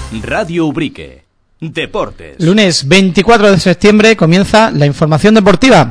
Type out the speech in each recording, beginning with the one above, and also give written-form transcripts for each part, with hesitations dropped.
Radio Ubrique. Deportes. Lunes 24 de septiembre comienza la información deportiva.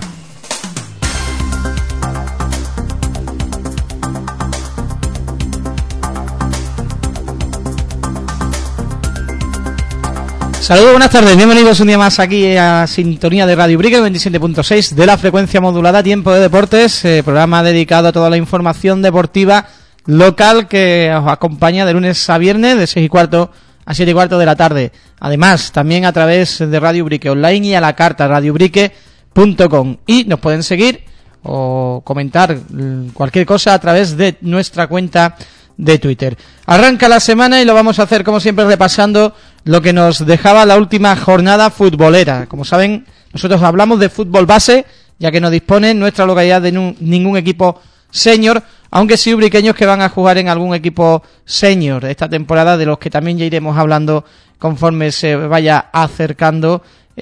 Saludos, buenas tardes, bienvenidos un día más aquí a sintonía de Radio Ubrique 27.6 de la frecuencia modulada Tiempo de Deportes, programa dedicado a toda la información deportiva local que os acompaña de lunes a viernes de 6:15 a 7:15 de la tarde. Además, también a través de Radio Ubrique Online y a la carta radioubrique.com. Y nos pueden seguir o comentar cualquier cosa a través de nuestra cuenta de Twitter. Arranca la semana y lo vamos a hacer como siempre repasando lo que nos dejaba la última jornada futbolera. Como saben, nosotros hablamos de fútbol base, ya que no dispone en nuestra localidad de ningún equipo senior, aunque sí ubriqueños que van a jugar en algún equipo senior esta temporada, de los que también ya iremos hablando conforme se vaya acercando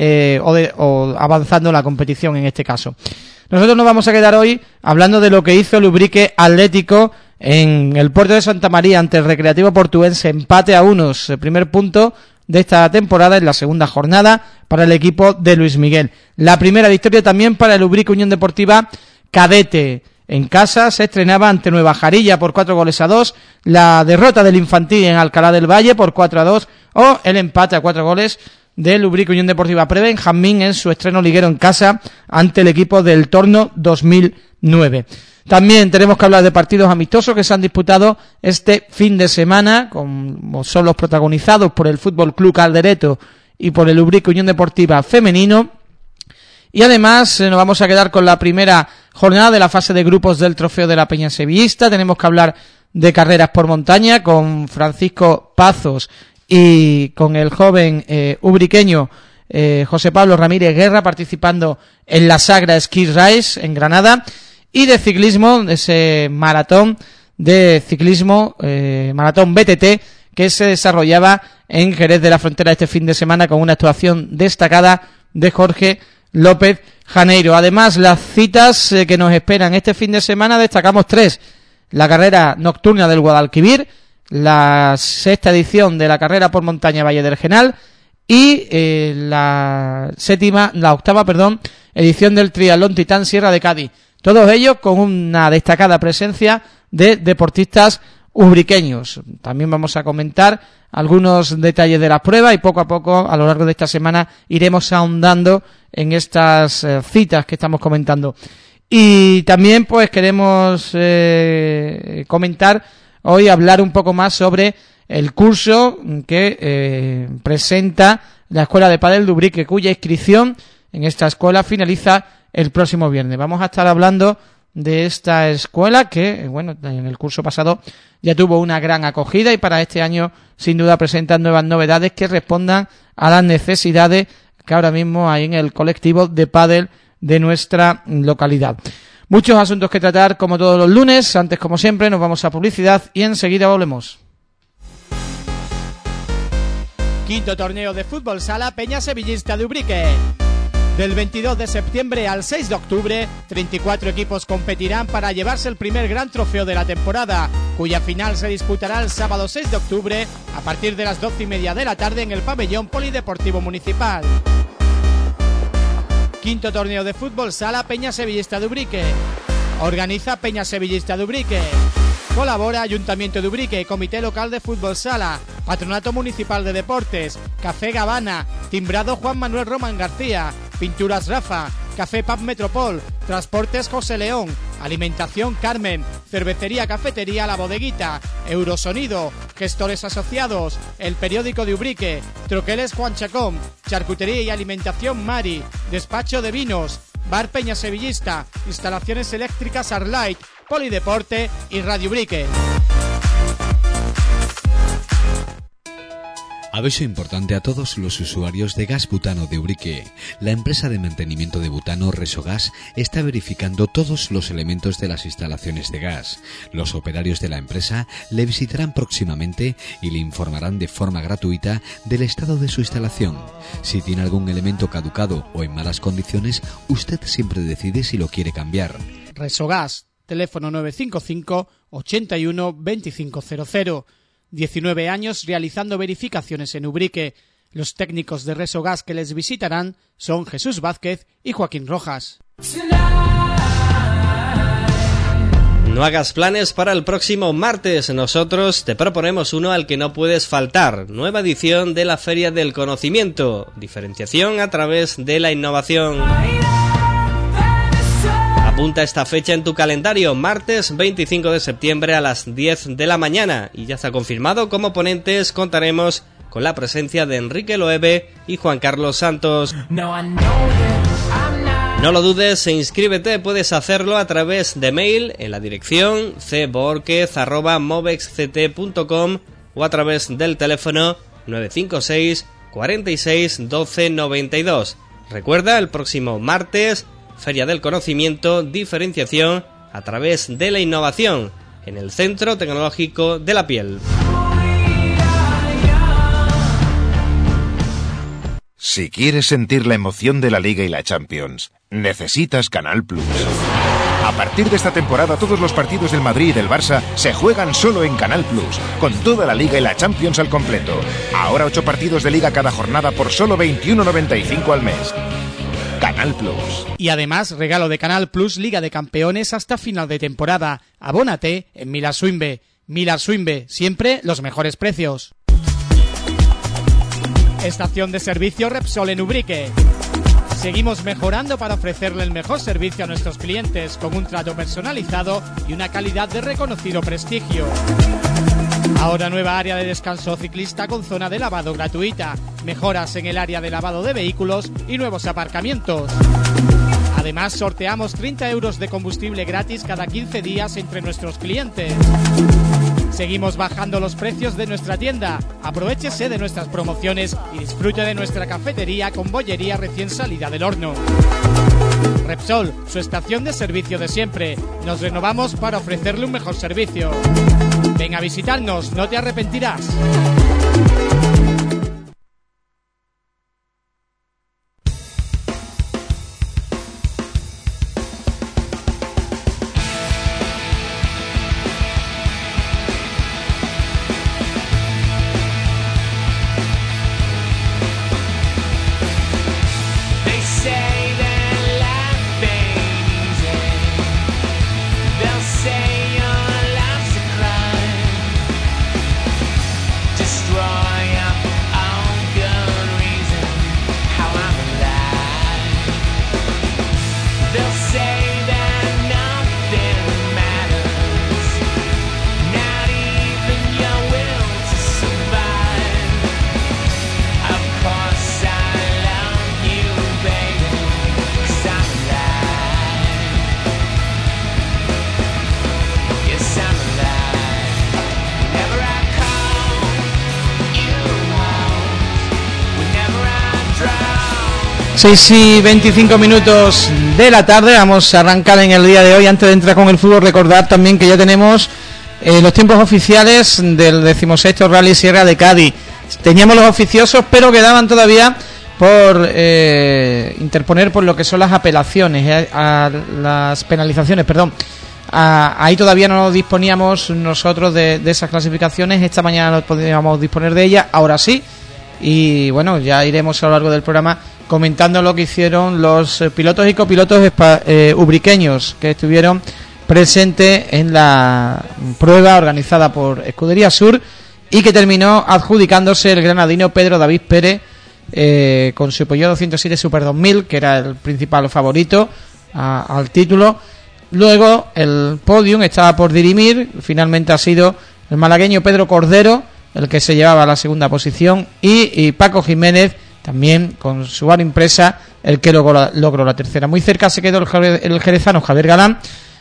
o avanzando la competición en este caso. Nosotros nos vamos a quedar hoy hablando de lo que hizo el Ubrique Atlético en el Puerto de Santa María ante el Recreativo Portuense, empate a unos, primer punto de esta temporada en la segunda jornada para el equipo de Luis Miguel. La primera victoria también para el Ubrique Unión Deportiva Cadete. En casa se estrenaba ante Nueva Jarilla por 4-2, la derrota del Infantil en Alcalá del Valle por 4-2 o el empate a 4 goles del Ubrique Unión Deportiva Prebenjamín en su estreno liguero en casa ante el equipo del Torno 2009. También tenemos que hablar de partidos amistosos que se han disputado este fin de semana, como son los protagonizados por el Fútbol Club Caldereto y por el Ubrique Unión Deportiva Femenino. Y además nos vamos a quedar con la primera jornada de la fase de grupos del Trofeo de la Peña Sevillista. Tenemos que hablar de carreras por montaña con Francisco Pazos y con el joven ubriqueño José Pablo Ramírez Guerra participando en la Sagra Ski Race en Granada. Y de ciclismo, ese maratón de ciclismo, maratón BTT, que se desarrollaba en Jerez de la Frontera este fin de semana con una actuación destacada de Jorge López Janeiro. Además, las citas que nos esperan este fin de semana destacamos 3. La carrera nocturna del Guadalquivir, la 6ª edición de la carrera por montaña Valle del Genal y la 8ª edición del Triatlón Titán Sierra de Cádiz. Todos ellos con una destacada presencia de deportistas ubriqueños. También vamos a comentar algunos detalles de las pruebas y poco a poco a lo largo de esta semana iremos ahondando en estas citas que estamos comentando. Y también pues queremos comentar hoy, hablar un poco más sobre el curso que presenta la Escuela de Pádel de Ubrique, cuya inscripción en esta escuela finaliza el próximo viernes. Vamos a estar hablando de esta escuela que, bueno, en el curso pasado ya tuvo una gran acogida y para este año sin duda presentan nuevas novedades que respondan a las necesidades que ahora mismo hay en el colectivo de pádel de nuestra localidad. Muchos asuntos que tratar como todos los lunes. Antes, como siempre, nos vamos a publicidad y enseguida volvemos. Quinto torneo de fútbol sala Peña Sevillista de Ubrique. Del 22 de septiembre al 6 de octubre, 34 equipos competirán para llevarse el primer gran trofeo de la temporada, cuya final se disputará el sábado 6 de octubre a partir de las 12:30 de la tarde en el pabellón polideportivo municipal. Quinto torneo de fútbol sala Peña Sevillista de Ubrique. Organiza Peña Sevillista de Ubrique. Colabora Ayuntamiento de Ubrique, Comité Local de Fútbol Sala, Patronato Municipal de Deportes, Café Gavana, Timbrado Juan Manuel Román García, Pinturas Rafa, Café Pub Metropol, Transportes José León, Alimentación Carmen, Cervecería Cafetería La Bodeguita, Eurosonido, Gestores Asociados, El Periódico de Ubrique, Troqueles Juan Chacón, Charcutería y Alimentación Mari, Despacho de Vinos, Bar Peña Sevillista, Instalaciones Eléctricas Arlight, Polideporte y Radio Ubrique. Aviso importante a todos los usuarios de gas butano de Ubrique. La empresa de mantenimiento de butano Resogas está verificando todos los elementos de las instalaciones de gas. Los operarios de la empresa le visitarán próximamente y le informarán de forma gratuita del estado de su instalación. Si tiene algún elemento caducado o en malas condiciones, usted siempre decide si lo quiere cambiar. Resogas, teléfono 955 81 2500. 19 años realizando verificaciones en Ubrique. Los técnicos de Resogas que les visitarán son Jesús Vázquez y Joaquín Rojas. No hagas planes para el próximo martes. Nosotros te proponemos uno al que no puedes faltar. Nueva edición de la Feria del Conocimiento. Diferenciación a través de la innovación. Apunta esta fecha en tu calendario, martes 25 de septiembre a las 10 de la mañana. Y ya está confirmado, como ponentes contaremos con la presencia de Enrique Loewe y Juan Carlos Santos. No lo dudes, inscríbete, puedes hacerlo a través de mail en la dirección cborquez@movexct.com o a través del teléfono 956 46 12 92. Recuerda, el próximo martes, Feria del Conocimiento, diferenciación a través de la innovación en el Centro Tecnológico de la Piel. Si quieres sentir la emoción de la Liga y la Champions, necesitas Canal Plus. A partir de esta temporada, todos los partidos del Madrid y del Barça se juegan solo en Canal Plus, con toda la Liga y la Champions al completo. Ahora 8 partidos de Liga cada jornada por solo 21,95 al mes. Canal Plus. Y además, regalo de Canal Plus, Liga de Campeones hasta final de temporada. Abónate en Millar Swinbe. Millar Swinbe, siempre los mejores precios. Estación de servicio Repsol en Ubrique. Seguimos mejorando para ofrecerle el mejor servicio a nuestros clientes con un trato personalizado y una calidad de reconocido prestigio. Ahora nueva área de descanso ciclista con zona de lavado gratuita, mejoras en el área de lavado de vehículos y nuevos aparcamientos. Además, sorteamos 30 euros de combustible gratis cada 15 días entre nuestros clientes. Seguimos bajando los precios de nuestra tienda. Aprovechese de nuestras promociones y disfrute de nuestra cafetería con bollería recién salida del horno. Repsol, su estación de servicio de siempre. Nos renovamos para ofrecerle un mejor servicio. Ven a visitarnos, no te arrepentirás. Seis y 25 minutos de la tarde, vamos a arrancar en el día de hoy. Antes de entrar con el fútbol, recordar también que ya tenemos los tiempos oficiales del 16º Rally Sierra de Cádiz. Teníamos los oficiosos, pero quedaban todavía por interponer por lo que son las apelaciones, a las penalizaciones, perdón. Ahí todavía no disponíamos nosotros de esas clasificaciones. Esta mañana nos podíamos disponer de ellas, ahora sí. Y bueno, ya iremos a lo largo del programa comentando lo que hicieron los pilotos y copilotos ubriqueños que estuvieron presentes en la prueba organizada por Escudería Sur y que terminó adjudicándose el granadino Pedro David Pérez con su Peugeot 207 Super 2000, que era el principal favorito al título. Luego el podium estaba por dirimir, finalmente ha sido el malagueño Pedro Cordero el que se llevaba la segunda posición y Paco Jiménez también con su bar impresa el que logró la tercera. Muy cerca se quedó el jerezano Javier Galán,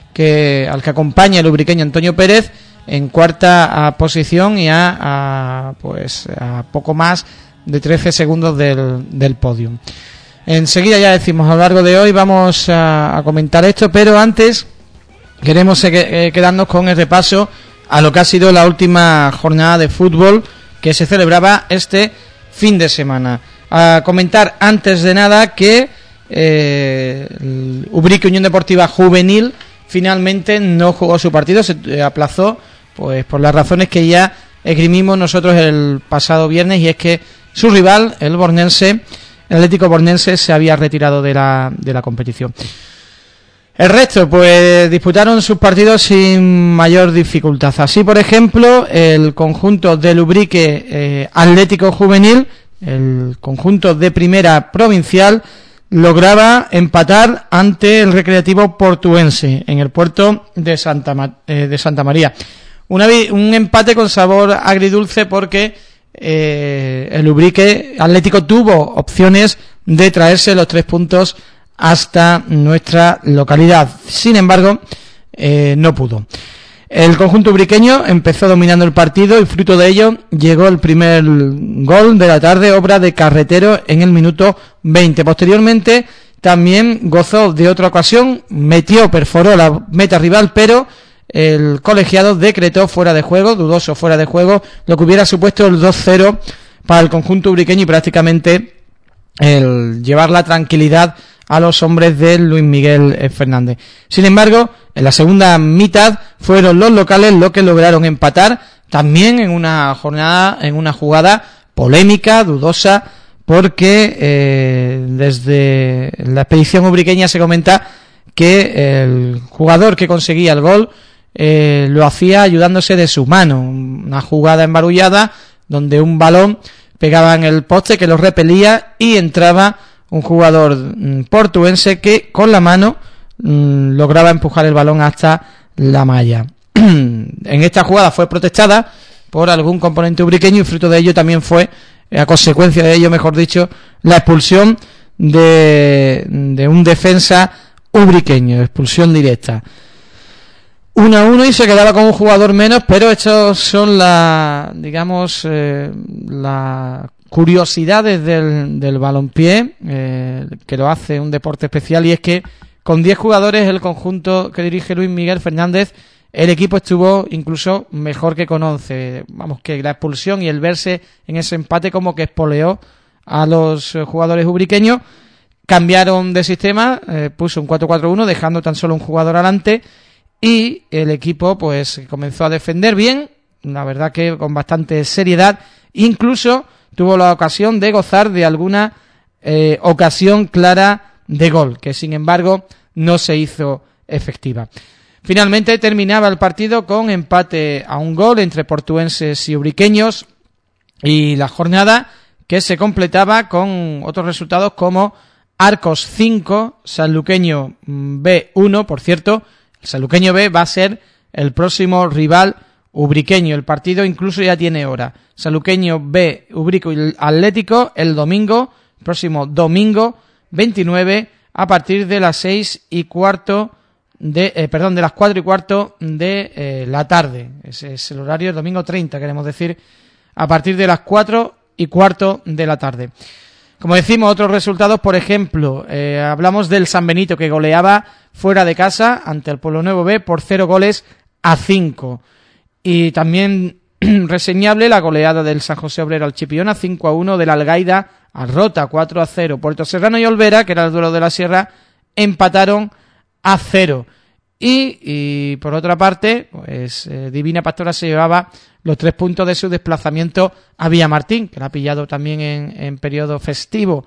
al que acompaña el ubriqueño Antonio Pérez en cuarta posición y a poco más de 13 segundos del podium. Enseguida, ya decimos, a lo largo de hoy vamos a comentar esto, pero antes queremos quedarnos con el repaso a lo que ha sido la última jornada de fútbol que se celebraba este fin de semana. A comentar antes de nada que el Ubrique Unión Deportiva Juvenil finalmente no jugó su partido, se aplazó pues por las razones que ya esgrimimos nosotros el pasado viernes, y es que su rival, el Atlético Bornense, se había retirado de la competición. El resto, pues disputaron sus partidos sin mayor dificultad. Así, por ejemplo, el conjunto del Ubrique Atlético Juvenil, el conjunto de primera provincial, lograba empatar ante el Recreativo Portuense en el puerto de Santa María. Un empate con sabor agridulce porque el Ubrique Atlético tuvo opciones de traerse los 3 puntos hasta nuestra localidad. Sin embargo, no pudo. El conjunto ubriqueño empezó dominando el partido y fruto de ello llegó el primer gol de la tarde, obra de Carretero en el minuto 20. Posteriormente también gozó de otra ocasión, perforó la meta rival, pero el colegiado decretó fuera de juego, dudoso fuera de juego, lo que hubiera supuesto el 2-0 para el conjunto ubriqueño y prácticamente el llevar la tranquilidad a los hombres de Luis Miguel Fernández. Sin embargo, en la segunda mitad fueron los locales los que lograron empatar, también en una jugada polémica, dudosa, porque desde la expedición ubriqueña se comenta que el jugador que conseguía el gol lo hacía ayudándose de su mano, una jugada embarullada donde un balón pegaba en el poste que lo repelía y entraba un jugador portuense que con la mano lograba empujar el balón hasta la malla. En esta jugada fue protestada por algún componente ubriqueño y fruto de ello también fue, a consecuencia de ello, mejor dicho, la expulsión de un defensa ubriqueño, expulsión directa. 1-1 y se quedaba con un jugador menos, pero estos son las curiosidades del balompié, que lo hace un deporte especial, y es que con 10 jugadores el conjunto que dirige Luis Miguel Fernández, el equipo estuvo incluso mejor que con 11. Vamos, que la expulsión y el verse en ese empate como que espoleó a los jugadores ubriqueños. Cambiaron de sistema, puso un 4-4-1 dejando tan solo un jugador adelante, y el equipo pues comenzó a defender bien, la verdad que con bastante seriedad, incluso tuvo la ocasión de gozar de alguna ocasión clara de gol, que sin embargo no se hizo efectiva. Finalmente terminaba el partido con empate a un gol entre portuenses y ubriqueños, y la jornada que se completaba con otros resultados como Arcos 5, Sanluqueño B 1, por cierto, el Sanluqueño B va a ser el próximo rival ubriqueño, el partido incluso ya tiene hora. Sanluqueño B, Ubrico y Atlético el próximo domingo 29 a partir de las 6:15 de las 4:15 de la tarde. Ese es el horario del domingo 30, queremos decir, a partir de las 4:15 de la tarde. Como decimos, otros resultados, por ejemplo, hablamos del San Benito, que goleaba fuera de casa ante el Pueblo Nuevo B por 0-5. Y también reseñable la goleada del San José Obrero al Chipiona, 5-1, de la Algaida al Rota, 4-0. Puerto Serrano y Olvera, que era el duelo de la Sierra, empataron a 0. Y por otra parte, pues Divina Pastora se llevaba los 3 puntos de su desplazamiento a Villamartín, que la ha pillado también en periodo festivo.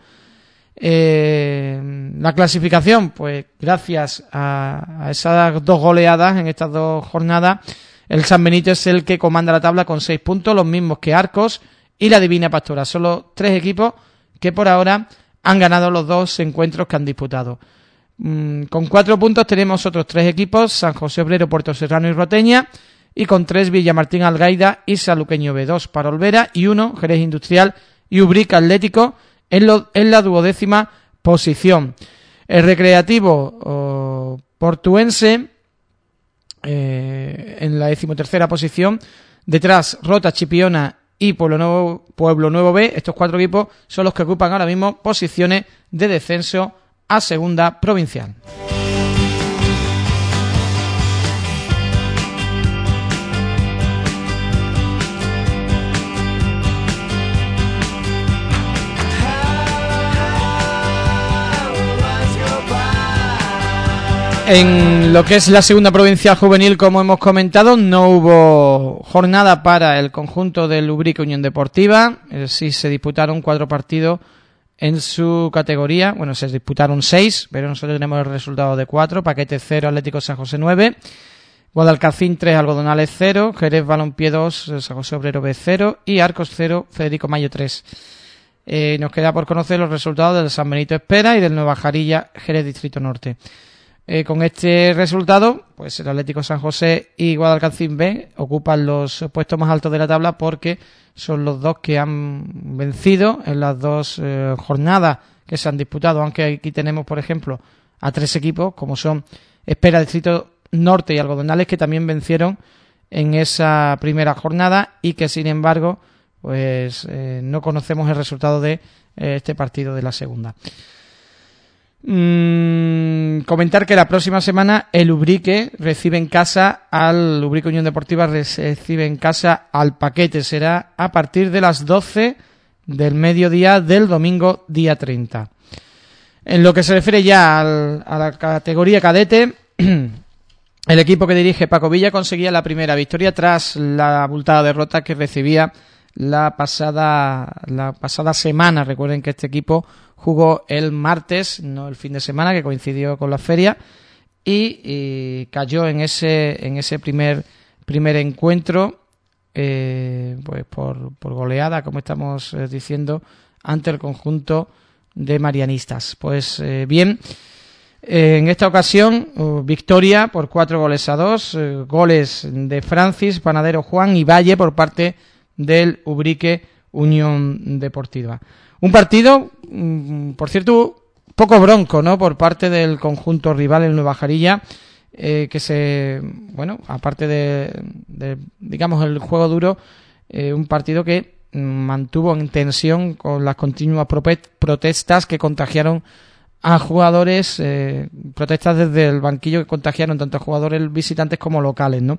La clasificación, pues gracias a esas 2 goleadas en estas 2 jornadas, el San Benito es el que comanda la tabla con 6 puntos, los mismos que Arcos y la Divina Pastora. Son los 3 equipos que por ahora han ganado los 2 encuentros que han disputado. Con 4 puntos tenemos otros 3 equipos, San José Obrero, Puerto Serrano y Roteña, y con 3 Villamartín, Algaida y Sanluqueño B, 2 para Olvera y 1 Jerez Industrial y Ubrique Atlético en la 12ª posición. El Recreativo portuense en la 13ª posición, detrás Rota, Chipiona y Pueblo Nuevo B. Estos 4 equipos son los que ocupan ahora mismo posiciones de descenso a segunda provincial. En lo que es la segunda provincial juvenil, como hemos comentado, no hubo jornada para el conjunto del Ubrique Unión Deportiva. Sí se disputaron 4 partidos en su categoría. Bueno, se disputaron 6, pero nosotros tenemos el resultado de 4. Paquete 0, Atlético San José 9. Guadalcacín 3, Algodonales 0. Jerez Balompié 2, San José Obrero B 0. Y Arcos 0, Federico Mayo 3. Nos queda por conocer los resultados del San Benito Espera y del Nueva Jarilla Jerez Distrito Norte. Con este resultado, pues el Atlético San José y Guadalcacín B ocupan los puestos más altos de la tabla porque son los dos que han vencido en las 2 jornadas que se han disputado, aunque aquí tenemos, por ejemplo, a 3 equipos, como son Espera Distrito Norte y Algodonales, que también vencieron en esa primera jornada y que, sin embargo, pues no conocemos el resultado de este partido de la segunda. Comentar que la próxima semana el Ubrique recibe en casa al Ubrique Unión Deportiva, recibe en casa al Paquete. Será a partir de las 12 del mediodía del domingo día 30. En lo que se refiere ya a la categoría cadete, el equipo que dirige Paco Villa conseguía la primera victoria tras la abultada derrota que recibía la pasada semana. Recuerden que este equipo jugó el martes, no el fin de semana, que coincidió con la feria, y cayó en ese primer encuentro, pues por goleada, como estamos diciendo, ante el conjunto de marianistas. Pues bien, en esta ocasión victoria por 4-2, goles de Francis, Panadero Juan y Valle por parte del Ubrique Unión Deportiva. Un partido, por cierto, poco bronco, ¿no?, por parte del conjunto rival, el Nueva Jarilla, aparte de digamos, el juego duro, un partido que mantuvo en tensión con las continuas protestas que contagiaron a jugadores, protestas desde el banquillo que contagiaron tanto a jugadores visitantes como locales, ¿no?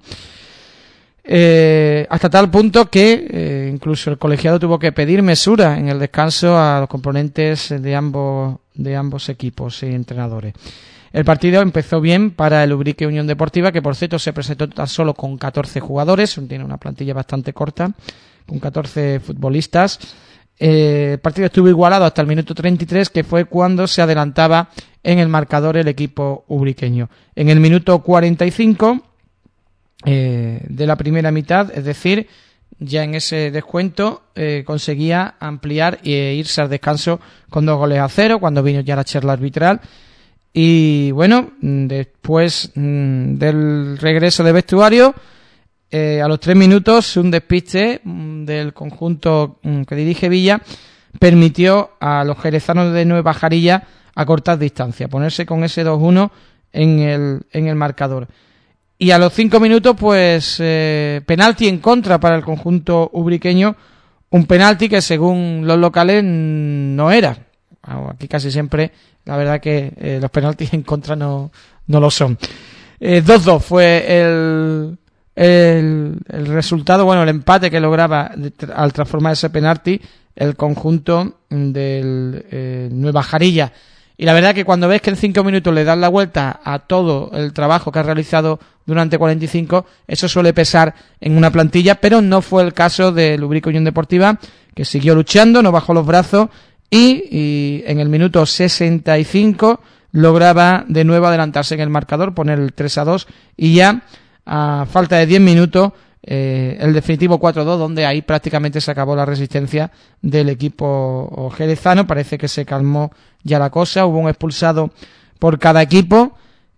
Hasta tal punto que incluso el colegiado tuvo que pedir mesura en el descanso a los componentes de ambos equipos y entrenadores. El partido empezó bien para el Ubrique Unión Deportiva, que por cierto se presentó tan solo con 14 jugadores, tiene una plantilla bastante corta, con 14 futbolistas. El partido estuvo igualado hasta el minuto 33, que fue cuando se adelantaba en el marcador el equipo ubriqueño. En el minuto 45 de la primera mitad, es decir, ya en ese descuento, conseguía ampliar e irse al descanso con 2-0, cuando vino ya la charla arbitral. Y bueno, después del regreso de vestuario, a los 3 minutos, un despiste del conjunto que dirige Villa permitió a los jerezanos de Nueva Jarilla acortar distancia, ponerse con ese 2-1 en el marcador. Y a los 5 minutos, pues, penalti en contra para el conjunto ubriqueño, un penalti que según los locales no era. Aquí casi siempre, la verdad que los penaltis en contra no lo son. 2-2 fue el resultado, bueno, el empate que lograba al transformar ese penalti el conjunto del Nueva Jarilla. Y la verdad que cuando ves que en 5 minutos le das la vuelta a todo el trabajo que has realizado durante 45, eso suele pesar en una plantilla, pero no fue el caso del Ubrique Unión Deportiva, que siguió luchando, no bajó los brazos y en el minuto 65 lograba de nuevo adelantarse en el marcador, poner el 3-2 y ya a falta de 10 minutos el definitivo 4-2, donde ahí prácticamente se acabó la resistencia del equipo jerezano. Parece que se calmó ya la cosa, hubo un expulsado por cada equipo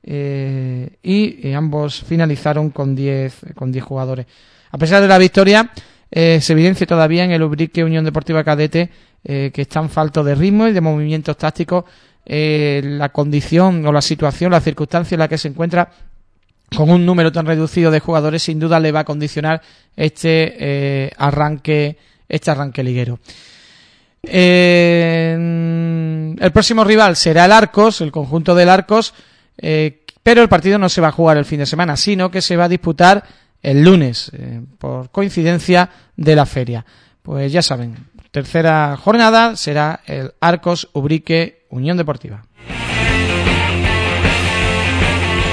y ambos finalizaron con 10 jugadores. A pesar de la victoria, se evidencia todavía en el Ubrique Unión Deportiva Cadete que están faltos de ritmo y de movimientos tácticos. La condición o la situación, la circunstancia en la que se encuentra con un número tan reducido de jugadores, sin duda le va a condicionar este arranque liguero. El próximo rival será el Arcos, el conjunto del Arcos, pero el partido no se va a jugar el fin de semana, sino que se va a disputar el lunes, por coincidencia de la feria. Pues ya saben, tercera jornada será el Arcos Ubrique Unión Deportiva.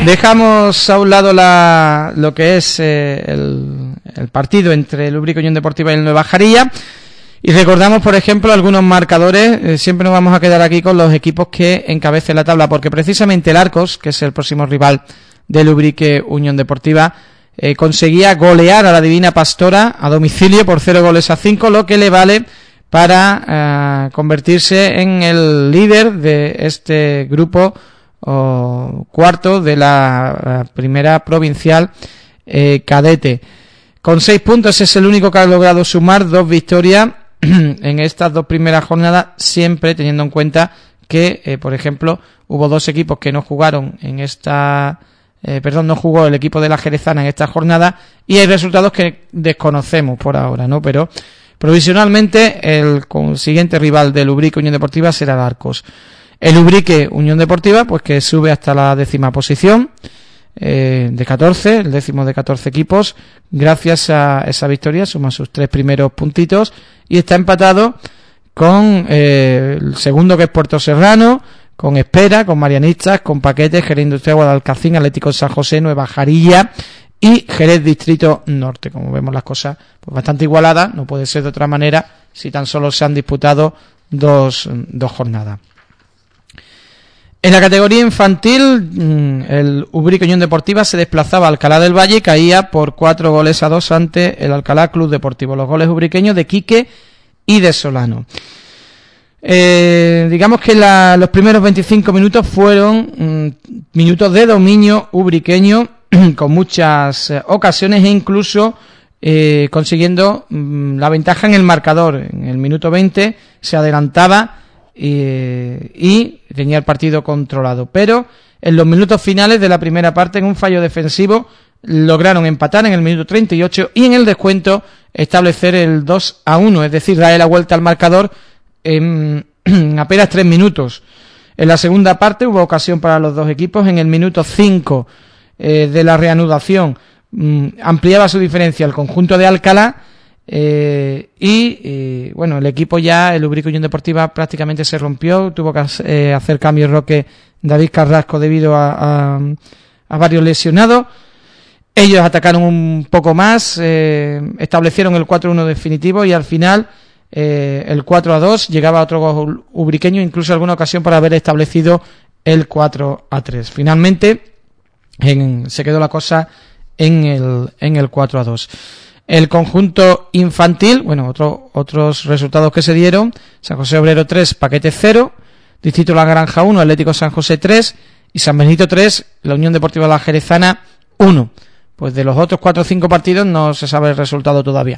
Dejamos a un lado lo que es el partido entre el Ubrique Unión Deportiva y el Nueva Jarilla y recordamos, por ejemplo, algunos marcadores. Siempre nos vamos a quedar aquí con los equipos que encabecen la tabla, porque precisamente el Arcos, que es el próximo rival del Ubrique Unión Deportiva, conseguía golear a la Divina Pastora a domicilio por 0-5, lo que le vale para convertirse en el líder de este grupo cuarto de la primera provincial cadete. Con 6 puntos es el único que ha logrado sumar 2 victorias en estas 2 primeras jornadas, siempre teniendo en cuenta que, por ejemplo, hubo 2 equipos que no jugaron en esta... no jugó el equipo de la Jerezana en esta jornada y hay resultados que desconocemos por ahora, ¿no? Pero provisionalmente el siguiente rival del Ubrique Unión Deportiva será el Arcos. El Ubrique Unión Deportiva, pues que sube hasta la 10ª posición de 14, el 10º de 14 equipos, gracias a esa victoria, suma sus 3 primeros puntitos y está empatado con el segundo, que es Puerto Serrano, con Espera, con Marianistas, con Paquetes, Jerez Industrial Guadalcacín, Atlético San José, Nueva Jarilla y Jerez Distrito Norte. Como vemos, las cosas pues bastante igualadas, no puede ser de otra manera si tan solo se han disputado dos jornadas. En la categoría infantil, el Ubrique Unión Deportiva se desplazaba a Alcalá del Valle y caía por 4-2 ante el Alcalá Club Deportivo. Los goles ubriqueños de Quique y de Solano. Digamos que los primeros 25 minutos fueron minutos de dominio ubriqueño, con muchas ocasiones e incluso consiguiendo la ventaja en el marcador. En el minuto 20 se adelantaba y tenía el partido controlado, pero en los minutos finales de la primera parte, en un fallo defensivo, lograron empatar en el minuto 38 y en el descuento establecer el 2-1, es decir, darle la vuelta al marcador en apenas 3 minutos. En la segunda parte hubo ocasión para los dos equipos. En el minuto 5 de la reanudación ampliaba su diferencia el conjunto de Alcalá y bueno, el equipo ya, el Ubrique Unión Deportiva, prácticamente se rompió. Tuvo que hacer cambio Roque David Carrasco debido a varios lesionados. Ellos atacaron un poco más, establecieron el 4-1 definitivo y al final el 4-2, llegaba otro gol ubriqueño, incluso alguna ocasión para haber establecido el 4-3. Finalmente se quedó la cosa en el 4-2. El conjunto infantil, bueno, otros resultados que se dieron: San José Obrero 3, Paquete 0, Distrito La Granja 1, Atlético San José 3 y San Benito 3, la Unión Deportiva La Jerezana 1. Pues de los otros 4 o 5 partidos no se sabe el resultado todavía.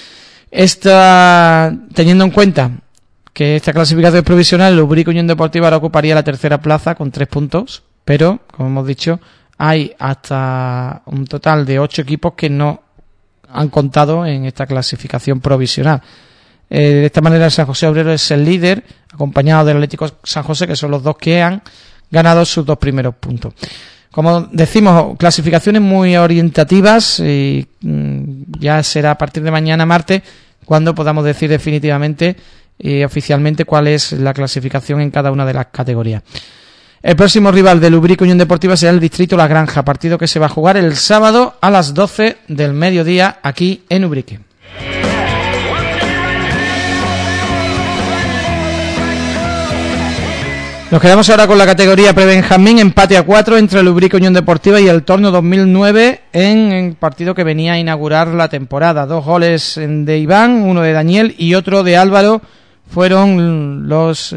Teniendo en cuenta que esta clasificación es provisional, el Ubrique Unión Deportiva ahora ocuparía la tercera plaza con 3 puntos, pero, como hemos dicho, hay hasta un total de 8 equipos que no han contado en esta clasificación provisional. De esta manera, el San José Obrero es el líder, acompañado del Atlético San José, que son los dos que han ganado sus 2 primeros puntos. Como decimos, clasificaciones muy orientativas y ya será a partir de mañana martes cuando podamos decir definitivamente y oficialmente cuál es la clasificación en cada una de las categorías. El próximo rival del Ubrique Unión Deportiva será el Distrito La Granja, partido que se va a jugar el sábado a las 12 del mediodía aquí en Ubrique. Nos quedamos ahora con la categoría prebenjamín, empate a 4 entre el Ubrique Unión Deportiva y el Torno 2009 en el partido que venía a inaugurar la temporada. 2 goles de Iván, uno de Daniel y otro de Álvaro fueron los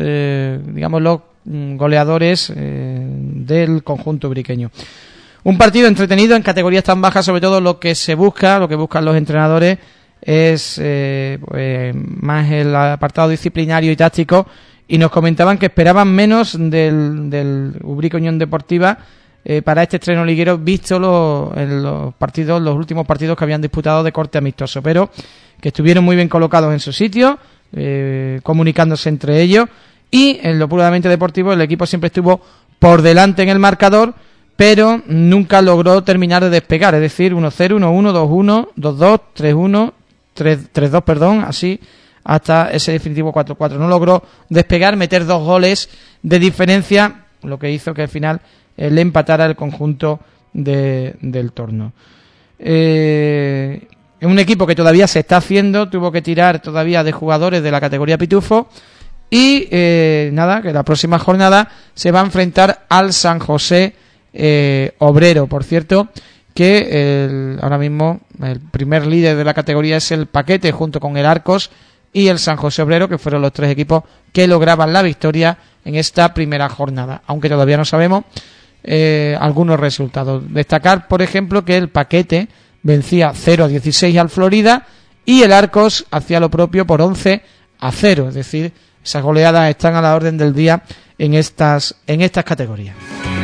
goleadores del conjunto ubriqueño. Un partido entretenido en categorías tan bajas, sobre todo lo que buscan los entrenadores es más el apartado disciplinario y táctico. Y nos comentaban que esperaban menos del Ubrique Unión Deportiva para este estreno liguero, visto los últimos partidos que habían disputado de corte amistoso, pero que estuvieron muy bien colocados en su sitio, comunicándose entre ellos, y en lo puramente deportivo el equipo siempre estuvo por delante en el marcador, pero nunca logró terminar de despegar, es decir, 1-0, 1-1, 2-1, 2-2, 3-1, 3-2, perdón, así hasta ese definitivo 4-4. No logró despegar, meter 2 goles de diferencia, lo que hizo que al final le empatara el conjunto del Torno. Es un equipo que todavía se está haciendo, tuvo que tirar todavía de jugadores de la categoría Pitufo y que la próxima jornada se va a enfrentar al San José Obrero. Por cierto, que ahora mismo el primer líder de la categoría es el Paquete junto con el Arcos y el San José Obrero, que fueron los tres equipos que lograban la victoria en esta primera jornada, aunque todavía no sabemos algunos resultados. Destacar, por ejemplo, que el Paquete vencía 0-16 al Florida y el Arcos hacía lo propio por 11-0, es decir, esas goleadas están a la orden del día en estas categorías.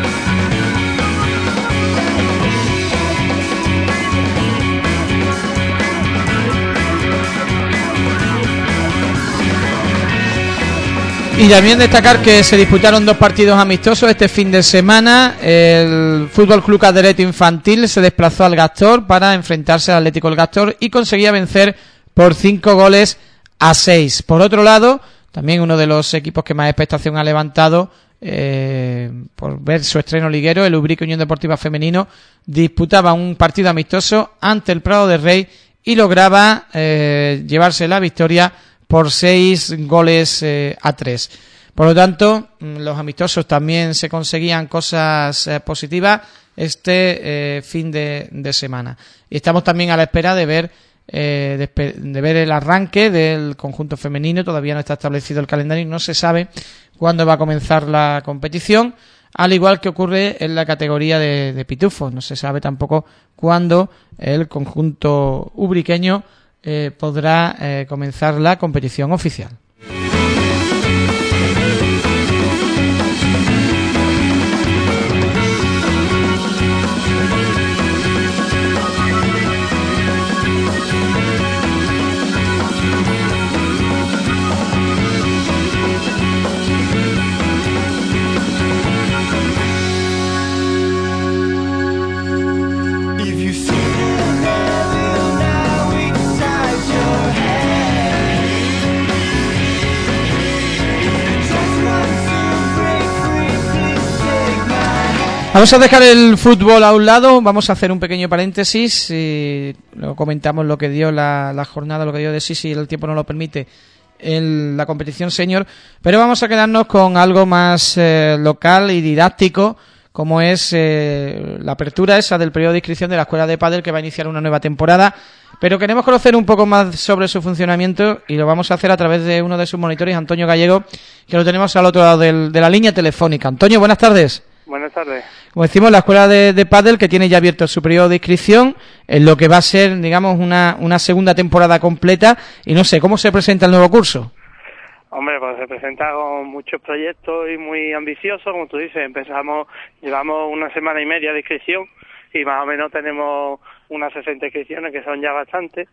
Y también destacar que se disputaron 2 partidos amistosos este fin de semana. El Fútbol Club Cadete Infantil se desplazó al Gastor para enfrentarse al Atlético El Gastor y conseguía vencer por 5-6. Por otro lado, también uno de los equipos que más expectación ha levantado por ver su estreno liguero, el Ubrique Unión Deportiva Femenino, disputaba un partido amistoso ante el Prado de Rey y lograba llevarse la victoria por 6-3. Por lo tanto, los amistosos también se conseguían cosas positivas este fin de semana. Y estamos también a la espera de ver el arranque del conjunto femenino. Todavía no está establecido el calendario y no se sabe cuándo va a comenzar la competición, al igual que ocurre en la categoría de pitufos. No se sabe tampoco cuándo el conjunto ubriqueño podrá comenzar la competición oficial. Vamos a dejar el fútbol a un lado, vamos a hacer un pequeño paréntesis y luego comentamos lo que dio la jornada, lo que dio de sí, si el tiempo nos lo permite, en la competición senior, pero vamos a quedarnos con algo más local y didáctico, como es la apertura esa del periodo de inscripción de la escuela de pádel que va a iniciar una nueva temporada, pero queremos conocer un poco más sobre su funcionamiento y lo vamos a hacer a través de uno de sus monitores, Antonio Gallego, que lo tenemos al otro lado de la línea telefónica. Antonio, buenas tardes. Buenas tardes. Como decimos, la escuela de pádel que tiene ya abierto su periodo de inscripción en lo que va a ser, digamos, una segunda temporada completa y no sé, ¿cómo se presenta el nuevo curso? Hombre, pues se presenta con muchos proyectos y muy ambiciosos, como tú dices. Llevamos una semana y media de inscripción y más o menos tenemos unas 60 inscripciones, que son ya bastantes.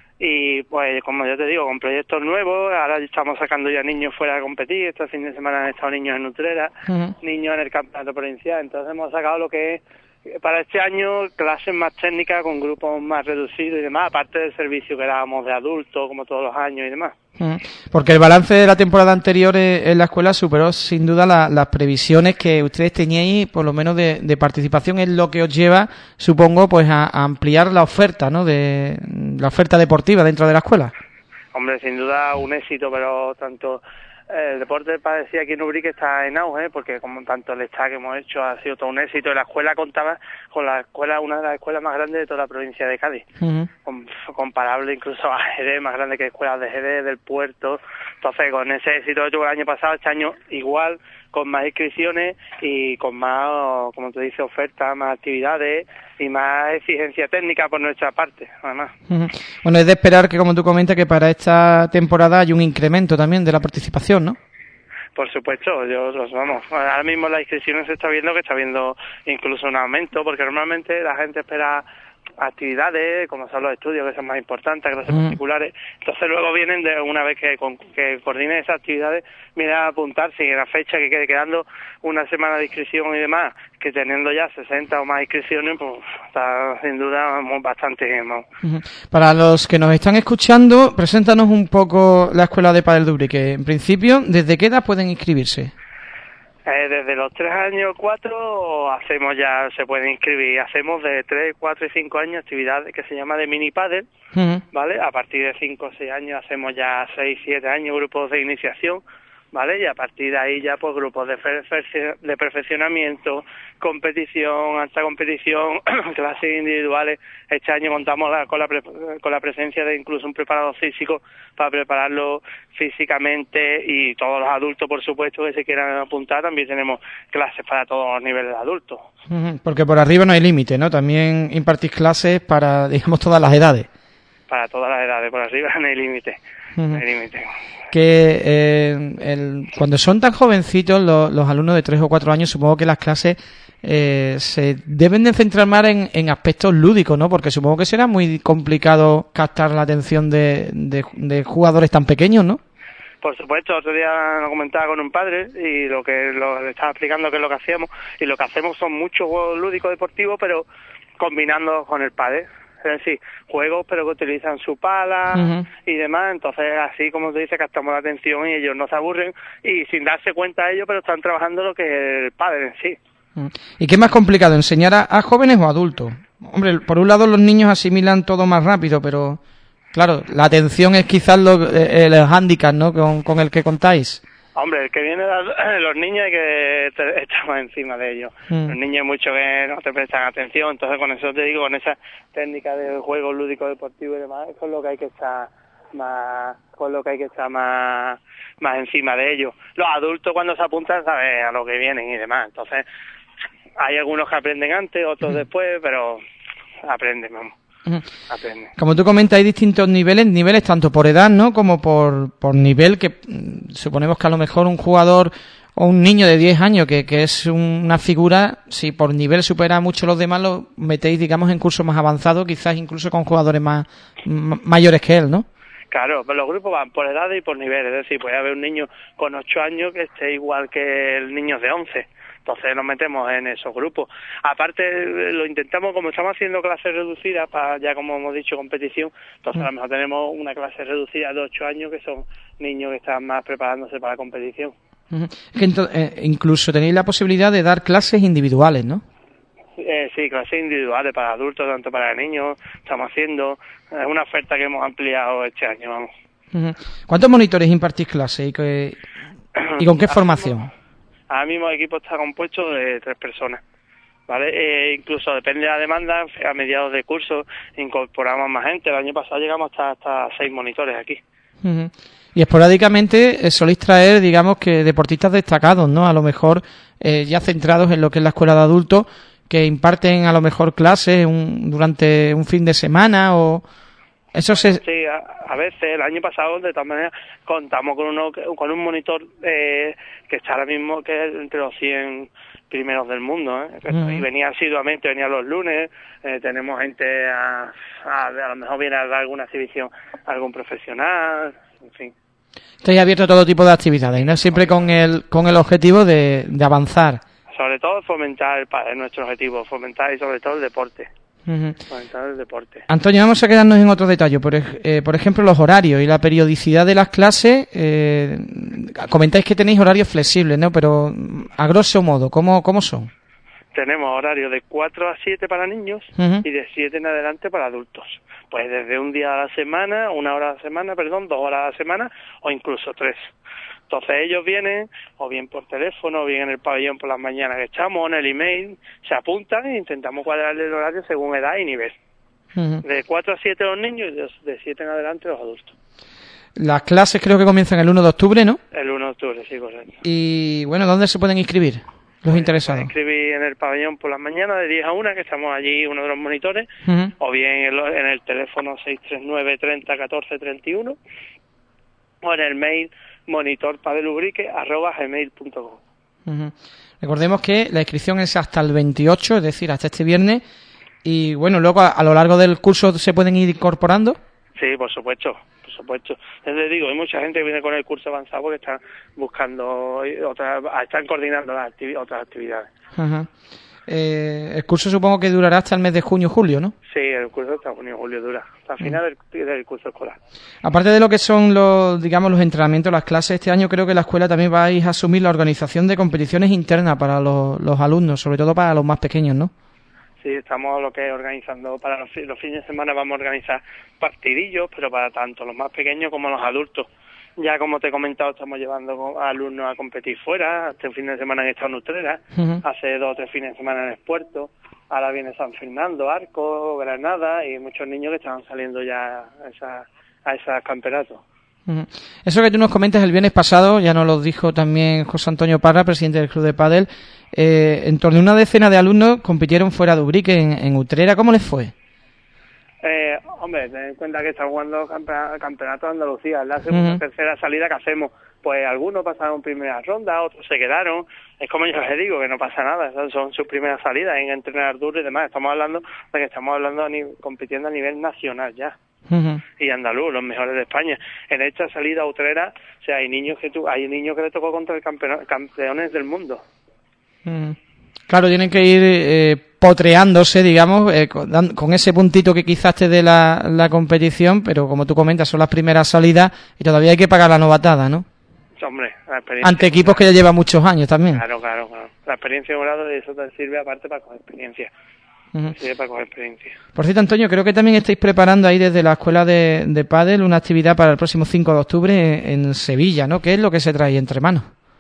Y pues, como yo te digo, con proyectos nuevos, ahora estamos sacando ya niños fuera a competir. Este fin de semana han estado niños en Utrera, niños en el campeonato provincial. Entonces hemos sacado lo que es, para este año, clases más técnicas con grupos más reducidos y demás, aparte del servicio que dábamos de adultos, como todos los años y demás. Porque el balance de la temporada anterior en la escuela superó sin duda las previsiones que ustedes teníais, por lo menos de participación, es lo que os lleva, supongo, pues a ampliar la oferta, ¿no? De la oferta deportiva dentro de la escuela. Hombre, sin duda un éxito, pero tanto el deporte parecía aquí en Ubrique está en auge, porque como tanto el staff que hemos hecho ha sido todo un éxito. La escuela contaba con la escuela, una de las escuelas más grandes de toda la provincia de Cádiz, comparable incluso a Jerez, más grande que escuelas de Jerez, del Puerto. Entonces, con ese éxito que tuvo el año pasado, este año igual, con más inscripciones y con más, como tú dices, ofertas, más actividades y más exigencia técnica por nuestra parte, además. Bueno, es de esperar que, como tú comentas, que para esta temporada hay un incremento también de la participación, ¿no? Por supuesto, vamos, ahora mismo la inscripción se está viendo que está viendo incluso un aumento, porque normalmente la gente espera actividades, como son los estudios, que son más importantes, clases particulares. Entonces luego vienen, de una vez que coordinen esas actividades, vienen a apuntarse y en la fecha que quede quedando una semana de inscripción y demás, que teniendo ya 60 o más inscripciones, pues está sin duda bastante bien, ¿no? Para los que nos están escuchando, preséntanos un poco la escuela de pádel de Ubrique. En principio, ¿desde qué edad pueden inscribirse? Desde los 3 años, 4, hacemos ya, se pueden inscribir, hacemos de 3, 4 y 5 años actividades que se llama de mini pádel, ¿vale? A partir de 5 o 6 años hacemos ya 6, 7 años grupos de iniciación, ¿vale? Y a partir de ahí ya pues grupos de perfeccionamiento, competición, alta competición, clases individuales. Este año contamos con la presencia de incluso un preparador físico para prepararlo físicamente, y todos los adultos, por supuesto, que se quieran apuntar, también tenemos clases para todos los niveles de adultos. Porque por arriba no hay límite, ¿no? También impartís clases para, digamos, todas las edades. Para todas las edades, por arriba no hay límite. No hay límite. Que cuando son tan jovencitos los alumnos de 3 o 4 años, supongo que las clases se deben de centrar más en aspectos lúdicos, ¿no? Porque supongo que será muy complicado captar la atención de jugadores tan pequeños, ¿no? Por supuesto, otro día lo comentaba con un padre y le estaba explicando qué es lo que hacíamos, y lo que hacemos son muchos juegos lúdicos deportivos, pero combinando con el pádel. Es decir, juegos pero que utilizan su pala y demás, entonces así como te dice, captamos la atención y ellos no se aburren, y sin darse cuenta ellos, pero están trabajando lo que es el pádel en sí. ¿Y qué es más complicado, enseñar a jóvenes o adultos? Hombre, por un lado los niños asimilan todo más rápido, pero claro, la atención es quizás el hándicap, ¿no?, con el que contáis. Hombre, el que viene de los niños hay que estar más encima de ellos. Los niños hay mucho que no te prestan atención, entonces con eso te digo, con esa técnica de juego lúdico deportivo y demás, es con lo que hay que estar más encima de ellos. Los adultos cuando se apuntan saben a lo que vienen y demás, entonces hay algunos que aprenden antes, otros después, pero aprenden, vamos. Aprende. Como tú comentas, hay distintos niveles tanto por edad, ¿no?, como por nivel, que suponemos que a lo mejor un jugador o un niño de 10 años que es una figura, si por nivel supera mucho a los demás, lo metéis, digamos, en cursos más avanzados, quizás incluso con jugadores mayores que él, ¿no? Claro, pero los grupos van por edades y por nivel, es decir, puede haber un niño con 8 años que esté igual que el niño de 11. Entonces nos metemos en esos grupos. Aparte, lo intentamos, como estamos haciendo clases reducidas para, ya como hemos dicho, competición, entonces a lo mejor tenemos una clase reducida de 8 años que son niños que están más preparándose para la competición. Es que incluso tenéis la posibilidad de dar clases individuales, ¿no? Sí, clases individuales para adultos, tanto para niños, estamos haciendo. Es una oferta que hemos ampliado este año, vamos. ¿Cuántos monitores impartís clases y con qué formación? Ahora mismo el equipo está compuesto de 3 personas, ¿vale? Incluso depende de la demanda, a mediados de curso incorporamos más gente. El año pasado llegamos hasta 6 monitores aquí. Y esporádicamente soléis traer, digamos, que deportistas destacados, ¿no? A lo mejor ya centrados en lo que es la escuela de adultos, que imparten a lo mejor clases durante un fin de semana o... Sí, a veces. El año pasado, de todas maneras, contamos con un monitor que está ahora mismo que es entre los 100 primeros del mundo, y venía asiduamente, venía los lunes. Tenemos gente a lo mejor viene a dar alguna exhibición a algún profesional, en fin. Estáis abiertos a todo tipo de actividades, ¿no? Siempre con el objetivo de avanzar. Sobre todo fomentar nuestro objetivo, fomentar y sobre todo el deporte. Fomentar el deporte. Antonio, vamos a quedarnos en otro detalle. Por ejemplo, los horarios y la periodicidad de las clases. Comentáis que tenéis horarios flexibles, ¿no? Pero a grosso modo, ¿cómo son? Tenemos horarios de 4 a 7 para niños y de 7 en adelante para adultos. Pues desde un día a la semana, 1 hora a la semana, 2 horas a la semana o incluso 3. Entonces ellos vienen, o bien por teléfono, o bien en el pabellón por las mañanas que estamos, o en el email, se apuntan e intentamos cuadrarle el horario según edad y nivel. De 4 a 7 los niños y de 7 en adelante los adultos. Las clases creo que comienzan el 1 de octubre, ¿no? El 1 de octubre, sí, correcto. Y bueno, ¿dónde se pueden inscribir los interesados? Se pueden inscribir en el pabellón por las mañanas de 10 a 1, que estamos allí, uno de los monitores, o bien en el teléfono 639 30 14 31, o en el mail monitorpadelubrique@gmail.com. Recordemos que la inscripción es hasta el 28, es decir, hasta este viernes, y bueno, luego a lo largo del curso se pueden ir incorporando. Sí, por supuesto. Les digo, hay mucha gente que viene con el curso avanzado porque están buscando están coordinando otras actividades. El curso supongo que durará hasta el mes de junio-julio, ¿no? Sí, el curso hasta junio-julio dura, hasta el final del curso escolar. Aparte de lo que son los entrenamientos, las clases, este año creo que la escuela también vais a asumir la organización de competiciones internas para los alumnos, sobre todo para los más pequeños, ¿no? Sí, estamos organizando para los fines de semana, vamos a organizar partidillos, pero para tanto los más pequeños como los adultos. Ya como te he comentado, estamos llevando a alumnos a competir fuera. Este fin de semana han estado en Utrera, hace 2 o 3 fines de semana en Espuerto. Ahora viene San Fernando, Arcos, Granada y muchos niños que están saliendo ya a esos campeonatos. Eso que tú nos comentas el viernes pasado, ya nos lo dijo también José Antonio Parra, presidente del Club de Pádel, en torno a una decena de alumnos compitieron fuera de Ubrique en Utrera. ¿Cómo les fue? Hombre, ten en cuenta que estamos jugando campeonato de Andalucía, es la segunda tercera salida que hacemos. Pues algunos pasaron primera ronda, otros se quedaron. Es como yo les digo, que no pasa nada, esas son sus primeras salidas en entrenar duro y demás. Estamos hablando de que estamos compitiendo a nivel nacional ya. Y andaluz, los mejores de España. En esta salida utrera, o sea, hay niños que le tocó contra el campeones del mundo. Claro, tienen que ir potreándose, digamos, con ese puntito que quizás te dé la competición, pero como tú comentas, son las primeras salidas y todavía hay que pagar la novatada, ¿no? Hombre, la experiencia. Ante equipos que ya llevan muchos años también. Claro. La experiencia de un grado de eso te sirve aparte para coger experiencia. Por cierto, Antonio, creo que también estáis preparando ahí desde la Escuela de Pádel una actividad para el próximo 5 de octubre en Sevilla, ¿no? ¿Qué es lo que se trae entre manos?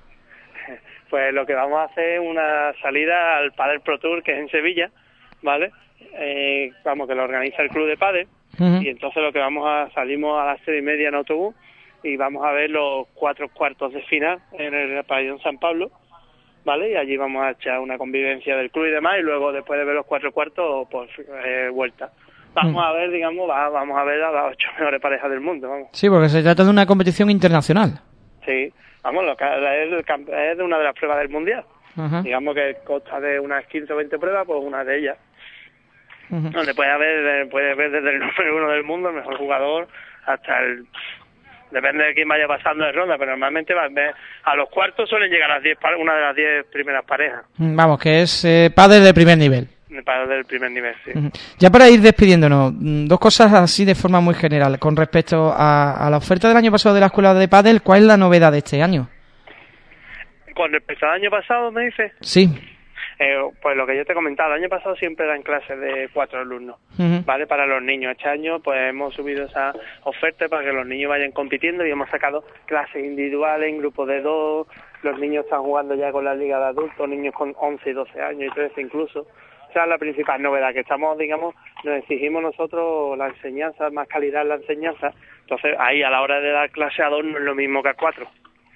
Pues lo que vamos a hacer es una salida al Padel Pro Tour, que es en Sevilla, ¿vale? Que lo organiza el Club de Pádel, y entonces salimos a las 3:30 en autobús y vamos a ver los 4 cuartos de final en el pabellón San Pablo, ¿vale? Y allí vamos a echar una convivencia del club y demás, y luego después de ver los 4 cuartos, pues vuelta. Vamos a ver, vamos a ver a las 8 mejores parejas del mundo, vamos. Sí, porque se trata de una competición internacional. Sí, vamos, es de una de las pruebas del Mundial. Digamos que consta de unas 15 o 20 pruebas, pues una de ellas. Donde puede ver desde el número 1 del mundo, el mejor jugador, hasta depende de quién vaya pasando de ronda, pero normalmente a los cuartos suelen llegar una de las 10 primeras parejas. Vamos, que es pádel de primer nivel. Pádel del primer nivel, sí. Ya para ir despidiéndonos, 2 cosas así de forma muy general. Con respecto a la oferta del año pasado de la Escuela de Pádel, ¿cuál es la novedad de este año? Con respecto al año pasado, ¿me dices? Sí. Pues lo que yo te he comentado, el año pasado siempre eran clases de 4 alumnos, ¿vale? Para los niños. Este año pues hemos subido esa oferta para que los niños vayan compitiendo y hemos sacado clases individuales en grupos de 2. Los niños están jugando ya con la liga de adultos, niños con 11 y 12 años y 13 incluso. Esa es la principal novedad, que estamos, digamos, nos exigimos nosotros la enseñanza, más calidad en la enseñanza. Entonces ahí a la hora de dar clase a 2 no es lo mismo que a 4.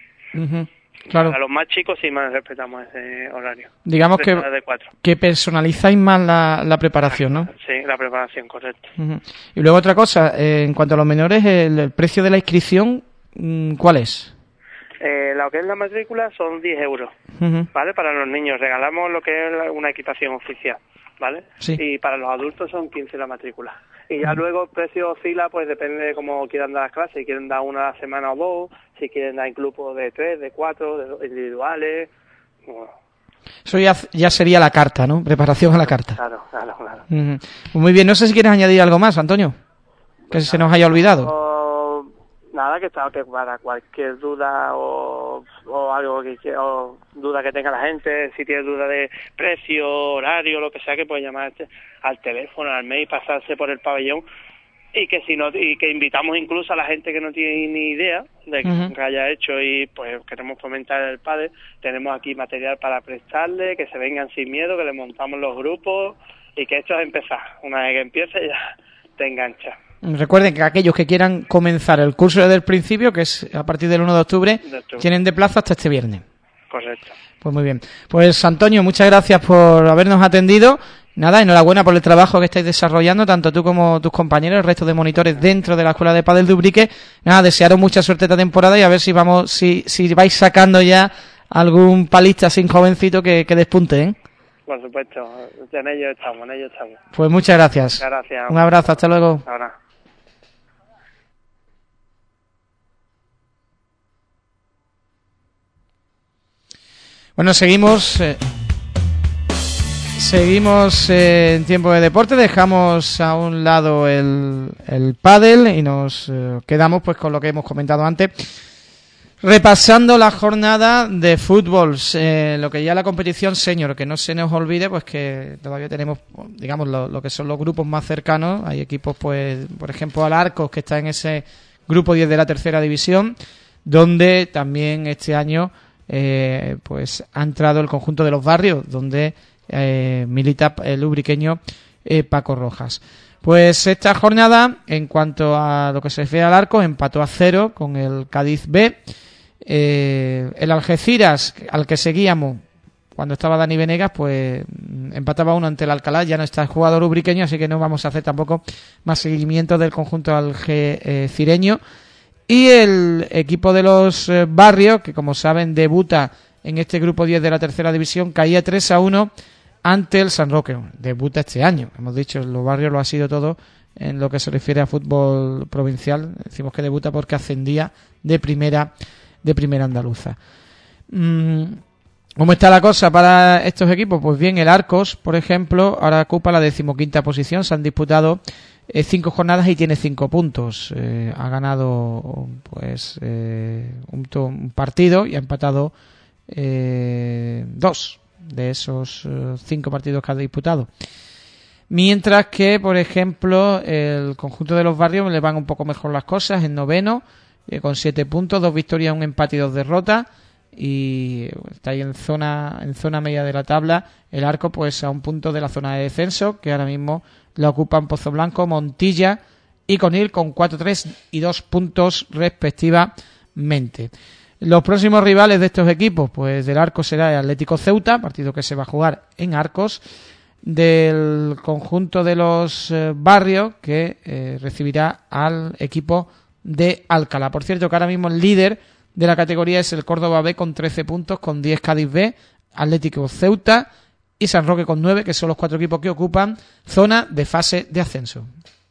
Claro. A los más chicos sí más respetamos ese horario. Digamos que personalizáis más la preparación, ¿no? Sí, la preparación, correcto. Y luego otra cosa, en cuanto a los menores, el precio de la inscripción, ¿cuál es? Lo que es la matrícula son 10 euros, ¿vale? Para los niños regalamos lo que es una equipación oficial, ¿vale? Sí. Y para los adultos son 15 la matrícula. Y ya luego el precio oscila, pues depende de cómo quieran dar las clases, si quieren dar una a la semana o 2, si quieren dar en grupos de 3, de 4, de individuales. Bueno. Eso ya sería la carta, ¿no? Preparación a la carta. Claro. Pues muy bien, no sé si quieres añadir algo más, Antonio, que se nos haya olvidado. Nada, que para cualquier duda o algo o duda que tenga la gente, si tiene duda de precio, horario, lo que sea, que puede llamar al teléfono, al mail, pasarse por el pabellón, y que invitamos incluso a la gente que no tiene ni idea de que haya hecho y pues queremos fomentar el pádel. Tenemos aquí material para prestarle, que se vengan sin miedo, que le montamos los grupos y que esto es empezar. Una vez que empiece ya te engancha. Recuerden que aquellos que quieran comenzar el curso desde el principio, que es a partir del 1 de octubre, tienen de plazo hasta este viernes. Correcto. Pues muy bien. Pues Antonio, muchas gracias por habernos atendido. Nada, enhorabuena por el trabajo que estáis desarrollando, tanto tú como tus compañeros, el resto de monitores dentro de la Escuela de Pádel de Ubrique. Nada, desearos mucha suerte esta temporada y a ver si si vais sacando ya algún palista sin jovencito que despunte, ¿eh? Por supuesto, en ello estamos. Pues muchas gracias. Gracias. Un abrazo, hasta luego. Ahora. Seguimos en tiempo de deporte, dejamos a un lado el pádel y nos quedamos pues con lo que hemos comentado antes, repasando la jornada de fútbol, lo que ya la competición senior, que no se nos olvide pues que todavía tenemos, digamos, lo que son los grupos más cercanos. Hay equipos, pues por ejemplo al Arcos, que está en ese grupo 10 de la tercera división, donde también este año pues ha entrado el conjunto de los Barrios, donde milita el ubriqueño Paco Rojas. Pues esta jornada, en cuanto a lo que se refiere al Arcos, empató a 0 con el Cádiz B. El Algeciras, al que seguíamos cuando estaba Dani Venegas, pues empataba 1 ante el Alcalá. Ya no está el jugador ubriqueño, así que no vamos a hacer tampoco más seguimiento del conjunto algecireño. Y el equipo de los Barrios, que como saben debuta en este grupo 10 de la tercera división, caía 3-1 ante el San Roque. Debuta este año, hemos dicho, los Barrios lo ha sido todo en lo que se refiere a fútbol provincial. Decimos que debuta porque ascendía de primera andaluza. ¿Cómo está la cosa para estos equipos? Pues bien, el Arcos, por ejemplo, ahora ocupa la 15ª posición. Se han disputado 5 jornadas y tiene 5 puntos. Ha ganado pues un partido y ha empatado 2 de esos 5 partidos que ha disputado. Mientras que, por ejemplo, el conjunto de los Barrios le van un poco mejor las cosas, en noveno, con 7 puntos, 2 victorias, 1 empate y 2 derrotas, y está ahí en zona media de la tabla. El Arco pues a un punto de la zona de descenso, que ahora mismo la ocupan Pozoblanco, Montilla y Conil con 4-3 y 2 puntos respectivamente. Los próximos rivales de estos equipos, pues del Arcos será el Atlético Ceuta, partido que se va a jugar en Arcos. Del conjunto de los Barrios, que recibirá al equipo de Alcalá. Por cierto, que ahora mismo el líder de la categoría es el Córdoba B con 13 puntos, con 10 Cádiz B, Atlético Ceuta y San Roque con 9, que son los 4 equipos que ocupan zona de fase de ascenso.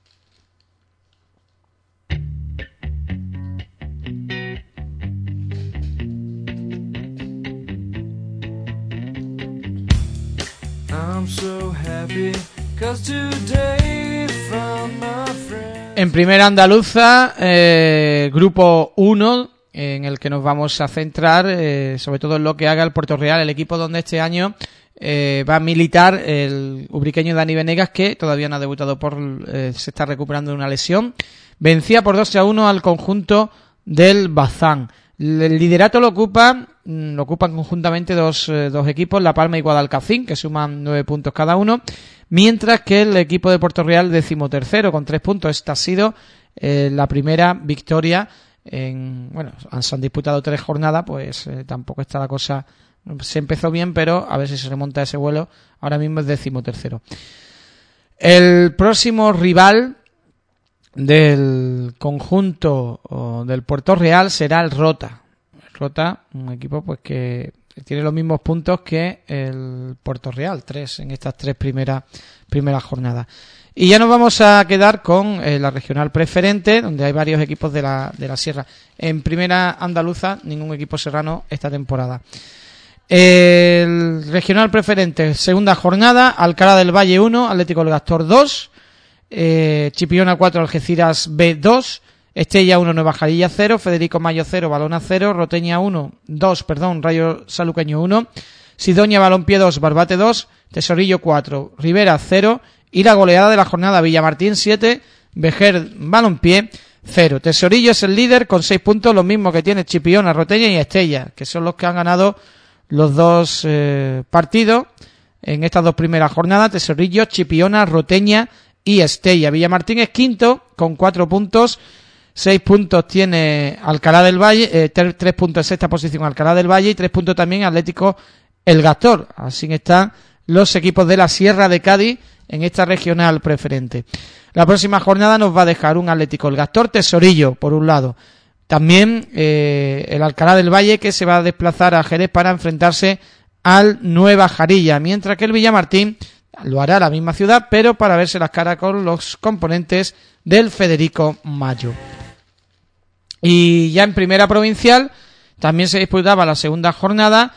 En primera andaluza, grupo 1, en el que nos vamos a centrar, sobre todo en lo que haga el Puerto Real, el equipo donde este año va a militar el ubriqueño Dani Venegas, que todavía no ha debutado se está recuperando de una lesión. Vencía por 2-1 al conjunto del Bazán. El liderato lo ocupan conjuntamente dos equipos, La Palma y Guadalcacín, que suman 9 puntos cada uno, mientras que el equipo de Puerto Real 13º con 3 puntos. Esta ha sido la primera victoria se han disputado 3 jornadas, pues tampoco está la cosa, se empezó bien, pero a ver si se remonta ese vuelo. Ahora mismo es 13º. El próximo rival del conjunto del Puerto Real será el Rota. Un equipo pues que tiene los mismos puntos que el Puerto Real, 3 en estas 3 primeras jornadas. Y ya nos vamos a quedar con la regional preferente, donde hay varios equipos de la Sierra. En primera andaluza, ningún equipo serrano esta temporada. El regional preferente, segunda jornada, Alcalá del Valle 1, Atlético del Gastor 2, Chipiona 4, Algeciras B 2, Estella 1, Nueva Jarilla 0, Federico Mayo 0, Balona 0, Roteña 2, Rayo Saluqueño 1, Sidonia Balompié 2, Barbate 2, Tesorillo 4, Rivera 0 y la goleada de la jornada, Villamartín 7, Vejer Balompié 0. Tesorillo es el líder con 6 puntos, los mismos que tiene Chipiona, Roteña y Estella, que son los que han ganado los 2 partidos en estas 2 primeras jornadas. Tesorillo, Chipiona, Roteña y Estella. Villamartín es quinto con 4 puntos. 6 puntos tiene Alcalá del Valle, 3 puntos en sexta posición Alcalá del Valle y 3 puntos también Atlético El Gastor. Así están los equipos de la Sierra de Cádiz en esta regional preferente. La próxima jornada nos va a dejar un Atlético El Gastor, Tesorillo por un lado. También el Alcalá del Valle, que se va a desplazar a Jerez para enfrentarse al Nueva Jarilla, mientras que el Villamartín lo hará la misma ciudad, pero para verse las caras con los componentes del Federico Mayo. Y ya en primera provincial también se disputaba la segunda jornada.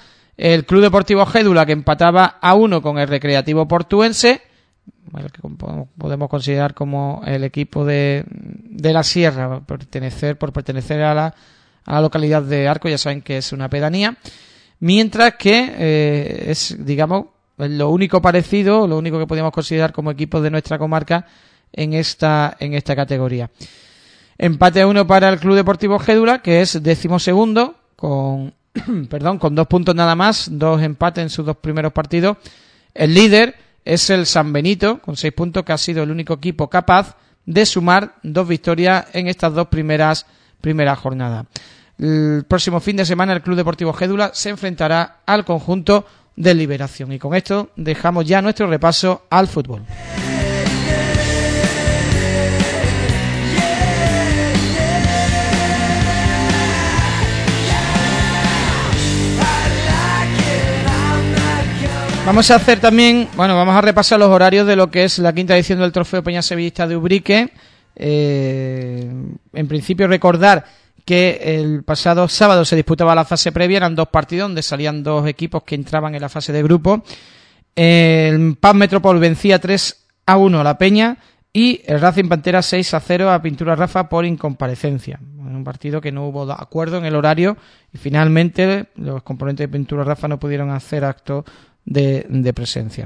el Club Deportivo Gédula, que empataba a 1 con el Recreativo Portuense, el que podemos considerar como el equipo de la Sierra, por pertenecer a la localidad de Arco. Ya saben que es una pedanía, mientras que es, digamos, lo único parecido, lo único que podemos considerar como equipo de nuestra comarca en esta categoría. Empate a 1 para el Club Deportivo Gédula, que es 12º con 2 puntos nada más, 2 empates en sus 2 primeros partidos. El líder es el San Benito, con 6 puntos, que ha sido el único equipo capaz de sumar 2 victorias en estas 2 primeras jornadas. El próximo fin de semana el Club Deportivo Gédula se enfrentará al conjunto de Liberación. Y con esto dejamos ya nuestro repaso al fútbol. Vamos a hacer también, vamos a repasar los horarios de lo que es la quinta edición del Trofeo Peña Sevillista de Ubrique. En principio recordar que el pasado sábado se disputaba la fase previa, eran 2 partidos donde salían 2 equipos que entraban en la fase de grupo. El PAS Metropol vencía 3-1 a la Peña y el Racing Pantera 6-0 a Pintura Rafa por incomparecencia. Un partido que no hubo acuerdo en el horario y finalmente los componentes de Pintura Rafa no pudieron hacer acto de presencia.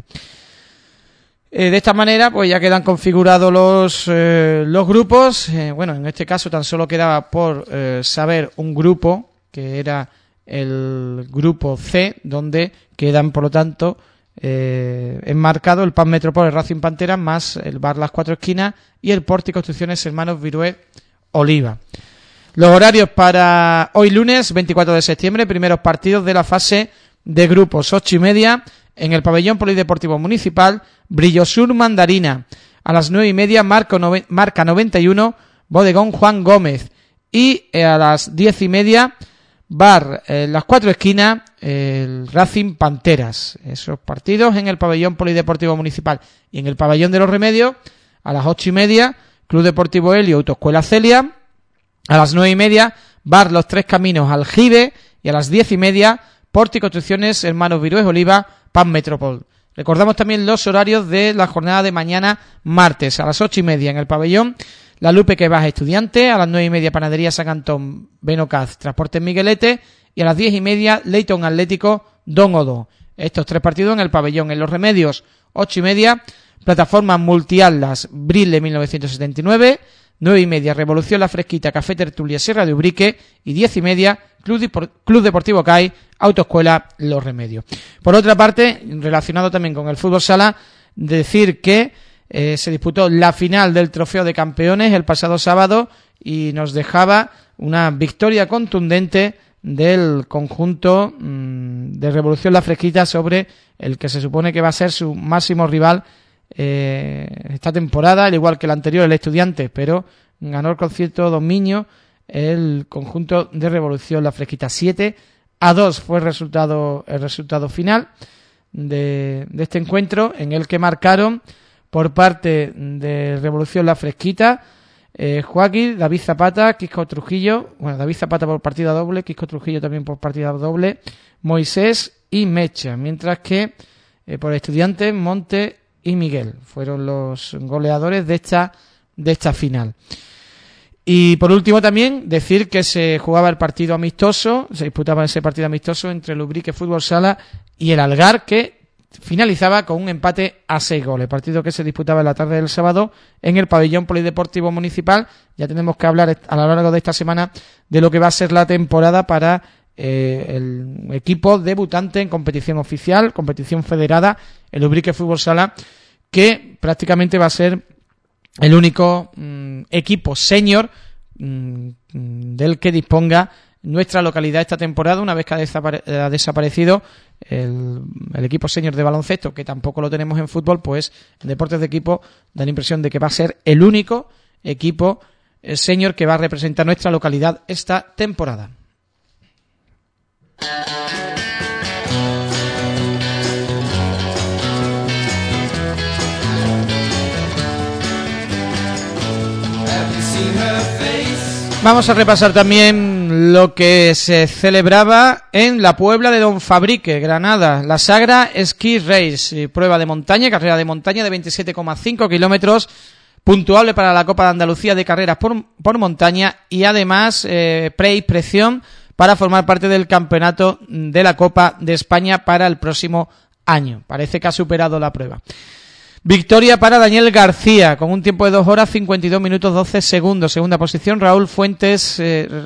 De esta manera pues ya quedan configurados los grupos. En este caso tan solo quedaba por saber un grupo, que era el grupo C, donde quedan por lo tanto enmarcado el PAS Metropol, el Racing Pantera, más el Bar Las Cuatro Esquinas y el Porti Construcciones Hermanos Virué Oliva. Los horarios para hoy lunes 24 de septiembre, primeros partidos de la fase de grupos, 8:30 en el pabellón polideportivo municipal, Brillosur Mandarina. A las 9:30 marca 91, Bodegón Juan Gómez. Y a las 10:30 Bar Las Cuatro Esquinas, el Racing Panteras. Esos partidos en el pabellón polideportivo municipal. Y en el pabellón de los Remedios, a las 8:30 Club Deportivo Helio, Autoescuela Celia. A las 9:30 Bar Los Tres Caminos, Aljibe. Y a las 10:30 Porti Construcciones Hermanos Virués Oliva, PAS Metropol. Recordamos también los horarios de la jornada de mañana martes. A las 8:30 en el pabellón La Lupe que Baja Estudiante. A las 9:30 Panadería San Antón Benocaz Transportes Miguelete. Y a las 10:30 Leyton Atlético Don Odo. Estos 3 partidos en el pabellón. En los Remedios 8:30 Plataforma Multiatlas Brille 1979. 9:30 Revolución La Fresquita Café Tertulia Sierra de Ubrique. Y 10:30 Club Deportivo CAI Autoescuela Los Remedios. Por otra parte, relacionado también con el fútbol sala, decir que se disputó la final del Trofeo de Campeones el pasado sábado y nos dejaba una victoria contundente del conjunto de Revolución La Fresquita sobre el que se supone que va a ser su máximo rival esta temporada, al igual que el anterior, el Estudiante, pero ganó con cierto dominio el conjunto de Revolución La Fresquita. 7-2 fue el resultado final de este encuentro, en el que marcaron por parte de Revolución La Fresquita Joaquín, David Zapata, Quisco Trujillo, David Zapata por partida doble, Quisco Trujillo también por partida doble, Moisés y Mecha, mientras que por Estudiantes Monte y Miguel fueron los goleadores de esta final. Y por último también decir que se jugaba el partido amistoso, se disputaba ese partido amistoso entre el Ubrique Fútbol Sala y el Algar, que finalizaba con un empate a 6 goles. Partido que se disputaba en la tarde del sábado en el pabellón polideportivo municipal. Ya tenemos que hablar a lo largo de esta semana de lo que va a ser la temporada para el equipo debutante en competición oficial, competición federada, el Ubrique Fútbol Sala, que prácticamente va a ser el único equipo senior del que disponga nuestra localidad esta temporada, una vez que ha desaparecido el equipo senior de baloncesto, que tampoco lo tenemos en fútbol. Pues en deportes de equipo da la impresión de que va a ser el único equipo senior que va a representar nuestra localidad esta temporada. Vamos a repasar también lo que se celebraba en la Puebla de Don Fabrique, Granada, la Sagra Ski Race, prueba de montaña, carrera de montaña de 27,5 kilómetros, puntuable para la Copa de Andalucía de carreras por montaña y además preinspección para formar parte del campeonato de la Copa de España para el próximo año. Parece que ha superado la prueba. Victoria para Daniel García, con un tiempo de 2 horas 52 minutos 12 segundos. Segunda posición, Raúl Fuentes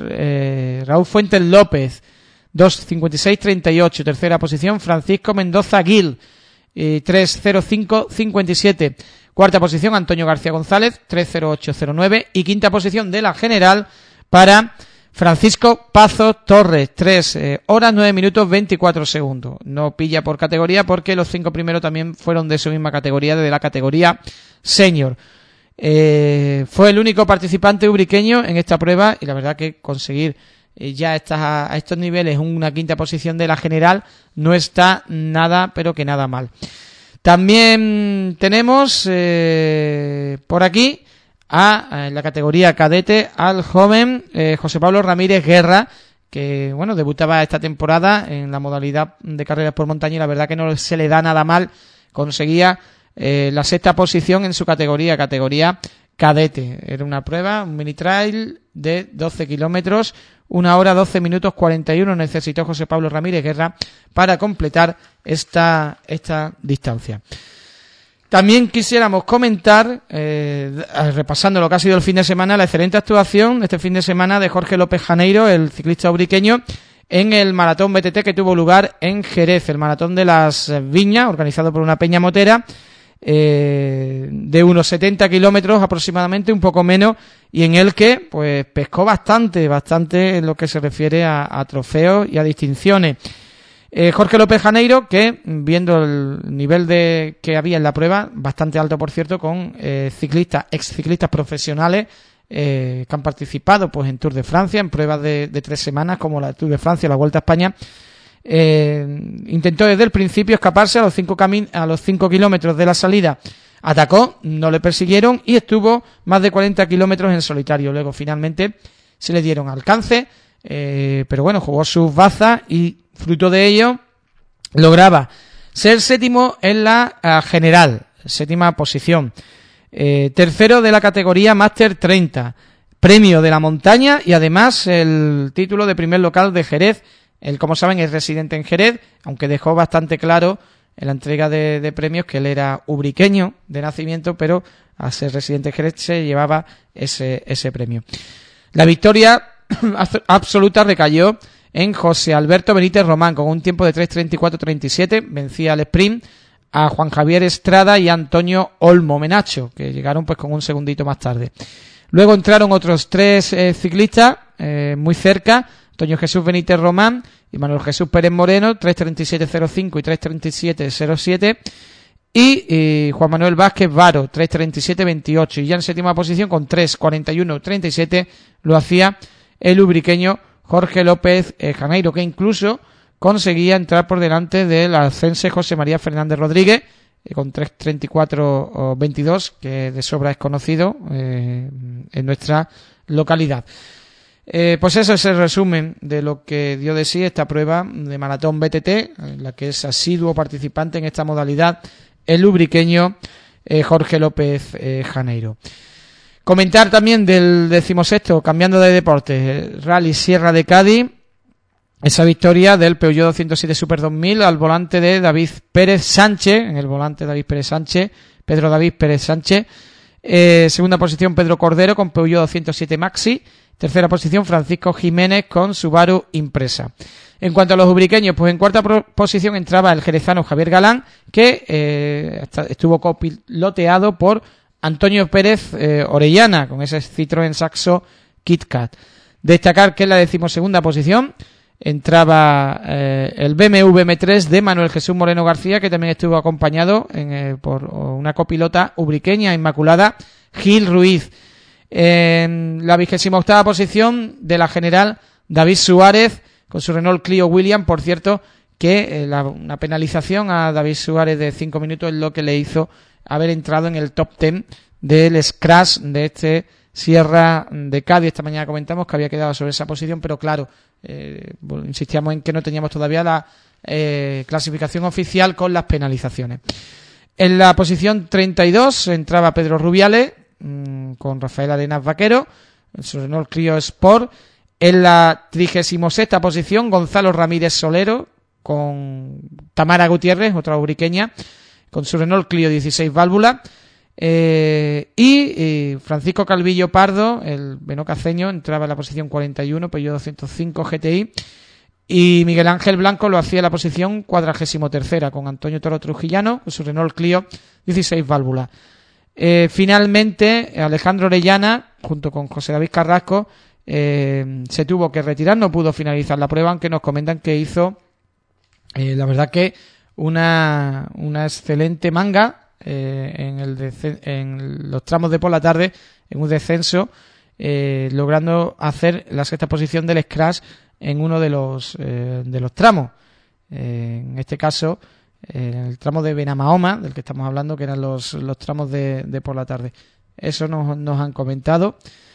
López, 2:56:38. Tercera posición, Francisco Mendoza Gil, 3:05:57. Cuarta posición, Antonio García González, 3:08:09. Y quinta posición de la general para Francisco Pazo Torres, 3 horas 9 minutos 24 segundos. No pilla por categoría porque los 5 primeros también fueron de su misma categoría, de la categoría senior. Fue el único participante ubriqueño en esta prueba y la verdad que conseguir ya a estos niveles una quinta posición de la general no está nada, pero que nada mal. También tenemos por aquí en la categoría cadete al joven José Pablo Ramírez Guerra, que bueno, debutaba esta temporada en la modalidad de carreras por montaña y la verdad que no se le da nada mal. Conseguía la sexta posición en su categoría cadete. Era una prueba, un mini trail de 12 kilómetros, 1 hora 12 minutos 41 necesitó José Pablo Ramírez Guerra para completar esta distancia. También quisiéramos comentar, repasando lo que ha sido el fin de semana, la excelente actuación este fin de semana de Jorge López Janeiro, el ciclista ubriqueño, en el maratón BTT que tuvo lugar en Jerez, el maratón de las Viñas, organizado por una peña motera, de unos 70 kilómetros aproximadamente, un poco menos, y en el que pues pescó bastante en lo que se refiere a trofeos y a distinciones. Jorge López Janeiro, que viendo el nivel que había en la prueba, bastante alto por cierto, con ex-ciclistas profesionales que han participado pues en Tour de Francia, en pruebas de 3 semanas como la Tour de Francia, la Vuelta a España, intentó desde el principio escaparse a los 5 kilómetros de la salida, atacó, no le persiguieron y estuvo más de 40 kilómetros en solitario. Luego finalmente se le dieron alcance, pero bueno, jugó sus bazas y fruto de ello lograba ser séptimo en la general, séptima posición, tercero de la categoría Máster 30, premio de la montaña y además el título de primer local de Jerez. Él, como saben, es residente en Jerez, aunque dejó bastante claro en la entrega de premios que él era ubriqueño de nacimiento, pero al ser residente en Jerez se llevaba ese premio. La victoria absoluta recayó en José Alberto Benítez Román, con un tiempo de 3:34:37, vencía al sprint a Juan Javier Estrada y Antonio Olmo Menacho, que llegaron pues con un segundito más tarde. Luego entraron otros 3 ciclistas muy cerca, Antonio Jesús Benítez Román y Manuel Jesús Pérez Moreno, 3:37:05 y 3:37:07, y Juan Manuel Vázquez Varo, 3:37:28, y ya en séptima posición con 3:41:37 lo hacía el ubriqueño Jorge López Janeiro, que incluso conseguía entrar por delante del alcense José María Fernández Rodríguez, con 3:34:22, que de sobra es conocido en nuestra localidad. Pues eso es el resumen de lo que dio de sí esta prueba de maratón BTT, en la que es asiduo participante en esta modalidad el ubriqueño Jorge López Janeiro. Comentar también del 16º, cambiando de deporte, Rally Sierra de Cádiz, esa victoria del Peugeot 207 Super 2000 al volante de David Pérez Sánchez, en el volante David Pérez Sánchez, Pedro David Pérez Sánchez. Segunda posición Pedro Cordero con Peugeot 207 Maxi. Tercera posición Francisco Jiménez con Subaru Impresa. En cuanto a los ubriqueños, pues en cuarta posición entraba el jerezano Javier Galán, que estuvo copiloteado por Antonio Pérez Orellana, con ese Citroën Saxo KitKat. Destacar que en la 12ª posición entraba el BMW M3 de Manuel Jesús Moreno García, que también estuvo acompañado por una copilota ubriqueña inmaculada, Gil Ruiz. En la 28ª posición de la general, David Suárez con su Renault Clio Williams. Por cierto, que una penalización a David Suárez de 5 minutos es lo que le hizo haber entrado en el top 10 del scratch de este Sierra de Cádiz. Esta mañana comentamos que había quedado sobre esa posición, pero claro, insistíamos en que no teníamos todavía la clasificación oficial con las penalizaciones. En la posición 32 entraba Pedro Rubiales con Rafael Arenas Vaquero, el su Renault Clio Sport. En la 36ª posición Gonzalo Ramírez Solero con Tamara Gutiérrez, otra ubriqueña, con su Renault Clio 16 válvula. Y Francisco Calvillo Pardo, el benocaceño, entraba en la posición 41, Peugeot 205 GTI. Y Miguel Ángel Blanco lo hacía en la posición 43ª, con Antonio Toro Trujillano, con su Renault Clio 16 válvulas. Finalmente, Alejandro Orellana, junto con José David Carrasco, se tuvo que retirar, no pudo finalizar la prueba, aunque nos comentan que hizo, la verdad que una excelente manga en los tramos de por la tarde, en un descenso, logrando hacer la 6ª posición del Scratch en uno de los tramos. En este caso, en el tramo de Benamahoma, del que estamos hablando, que eran los tramos de por la tarde. Eso nos han comentado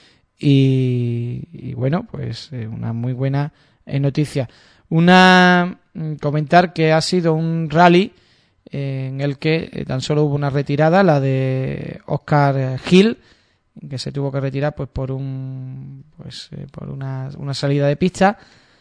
y bueno, pues una muy buena noticia. Comentar que ha sido un rally en el que tan solo hubo una retirada, la de Óscar Gil, que se tuvo que retirar pues por una salida de pista,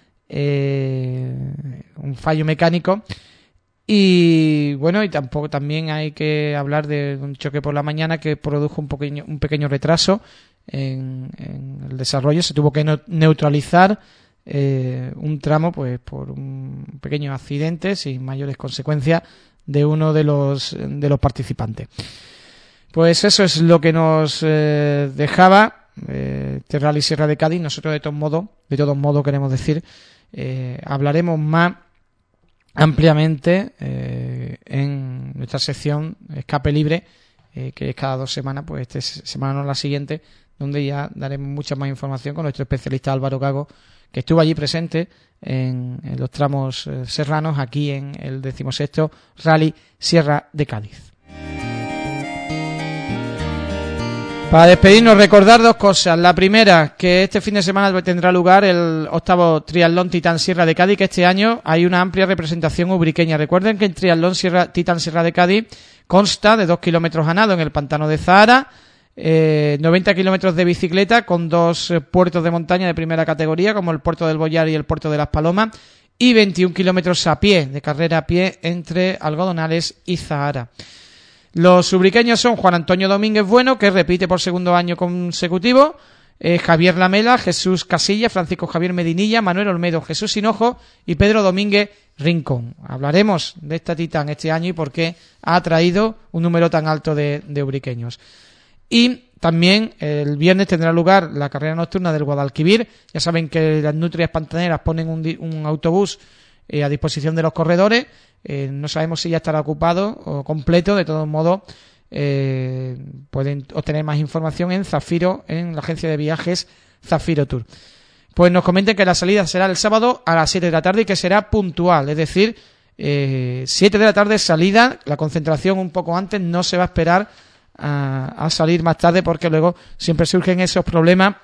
un fallo mecánico. Y bueno, y también hay que hablar de un choque por la mañana que produjo un pequeño retraso en el desarrollo. Se tuvo que neutralizar un tramo pues por un pequeño accidente sin mayores consecuencias de uno de los participantes. Pues eso es lo que nos dejaba este Rally Sierra de Cádiz. Nosotros de todos modos queremos decir, hablaremos más ampliamente en nuestra sección Escape Libre, que es cada 2 semanas, pues esta semana no la siguiente, donde ya daremos mucha más información con nuestro especialista Álvaro Gago, que estuvo allí presente en los tramos serranos, aquí en el 16º Rally Sierra de Cádiz. Para despedirnos, recordar 2 cosas. La primera, que este fin de semana tendrá lugar el 8º Triatlón Titán Sierra de Cádiz, que este año hay una amplia representación ubriqueña. Recuerden que el Triatlón Titán Sierra de Cádiz consta de 2 kilómetros a nado en el pantano de Zahara, 90 kilómetros de bicicleta con 2 puertos de montaña de primera categoría, como el puerto del Boyar y el puerto de Las Palomas, y 21 kilómetros a pie, de carrera a pie entre Algodonales y Zahara. Los ubriqueños son Juan Antonio Domínguez Bueno, que repite por 2º año consecutivo, Javier Lamela, Jesús Casilla, Francisco Javier Medinilla, Manuel Olmedo, Jesús Hinojo y Pedro Domínguez Rincón. Hablaremos de esta Titán este año y por qué ha atraído un número tan alto de ubriqueños. Y también el viernes tendrá lugar la carrera nocturna del Guadalquivir. Ya saben que las Nutrias Pantaneras ponen un autobús a disposición de los corredores. No sabemos si ya estará ocupado o completo. De todos modos, pueden obtener más información en Zafiro, en la agencia de viajes Zafiro Tour. Pues nos comenten que la salida será el sábado a las 7 de la tarde y que será puntual, es decir, 7 de la tarde salida. La concentración un poco antes, no se va a esperar a salir más tarde, porque luego siempre surgen esos problemas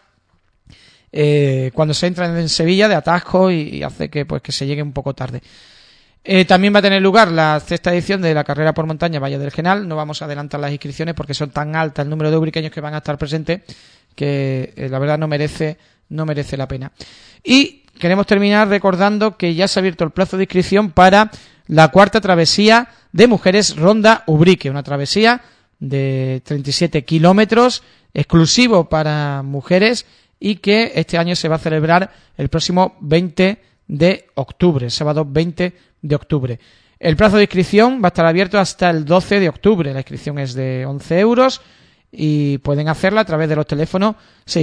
cuando se entra en Sevilla de atasco y hace que se llegue un poco tarde. También va a tener lugar la 6ª edición de la carrera por montaña Valle del Genal. No vamos a adelantar las inscripciones porque son tan altas el número de ubriqueños que van a estar presentes que la verdad no merece la pena. Y queremos terminar recordando que ya se ha abierto el plazo de inscripción para la 4ª travesía de mujeres Ronda Ubrique, una travesía de 37 kilómetros exclusivo para mujeres y que este año se va a celebrar el próximo 20 de octubre, sábado 20 de octubre. El plazo de inscripción va a estar abierto hasta el 12 de octubre. La inscripción es de 11 euros y pueden hacerla a través de los teléfonos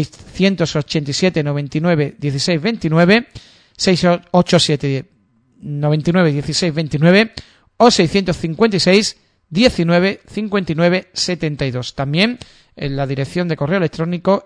687 99 16 29, 687 99 16 29 o 656 19 59 72. También en la dirección de correo electrónico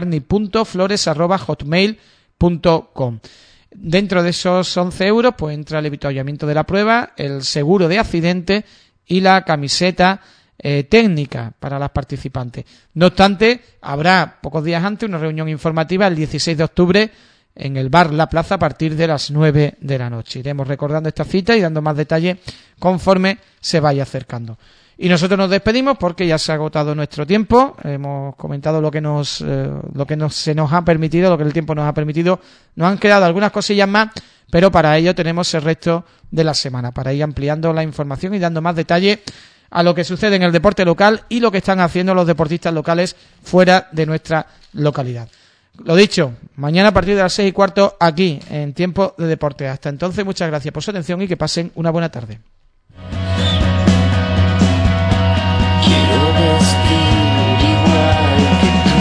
encarni.flores@hotmail.com. Dentro de esos 11 euros pues entra el avituallamiento de la prueba, el seguro de accidente y la camiseta técnica para las participantes. No obstante, habrá pocos días antes una reunión informativa el 16 de octubre en el bar La Plaza a partir de las 9 de la noche. Iremos recordando esta cita y dando más detalle conforme se vaya acercando. Y nosotros nos despedimos porque ya se ha agotado nuestro tiempo. Hemos comentado lo que se nos ha permitido, lo que el tiempo nos ha permitido. Nos han quedado algunas cosillas más, pero para ello tenemos el resto de la semana, para ir ampliando la información y dando más detalle a lo que sucede en el deporte local y lo que están haciendo los deportistas locales fuera de nuestra localidad. Lo dicho, mañana a partir de las 6:15 aquí en Tiempo de Deporte. Hasta entonces, muchas gracias por su atención y que pasen una buena tarde. Quiero vestir igual que tú.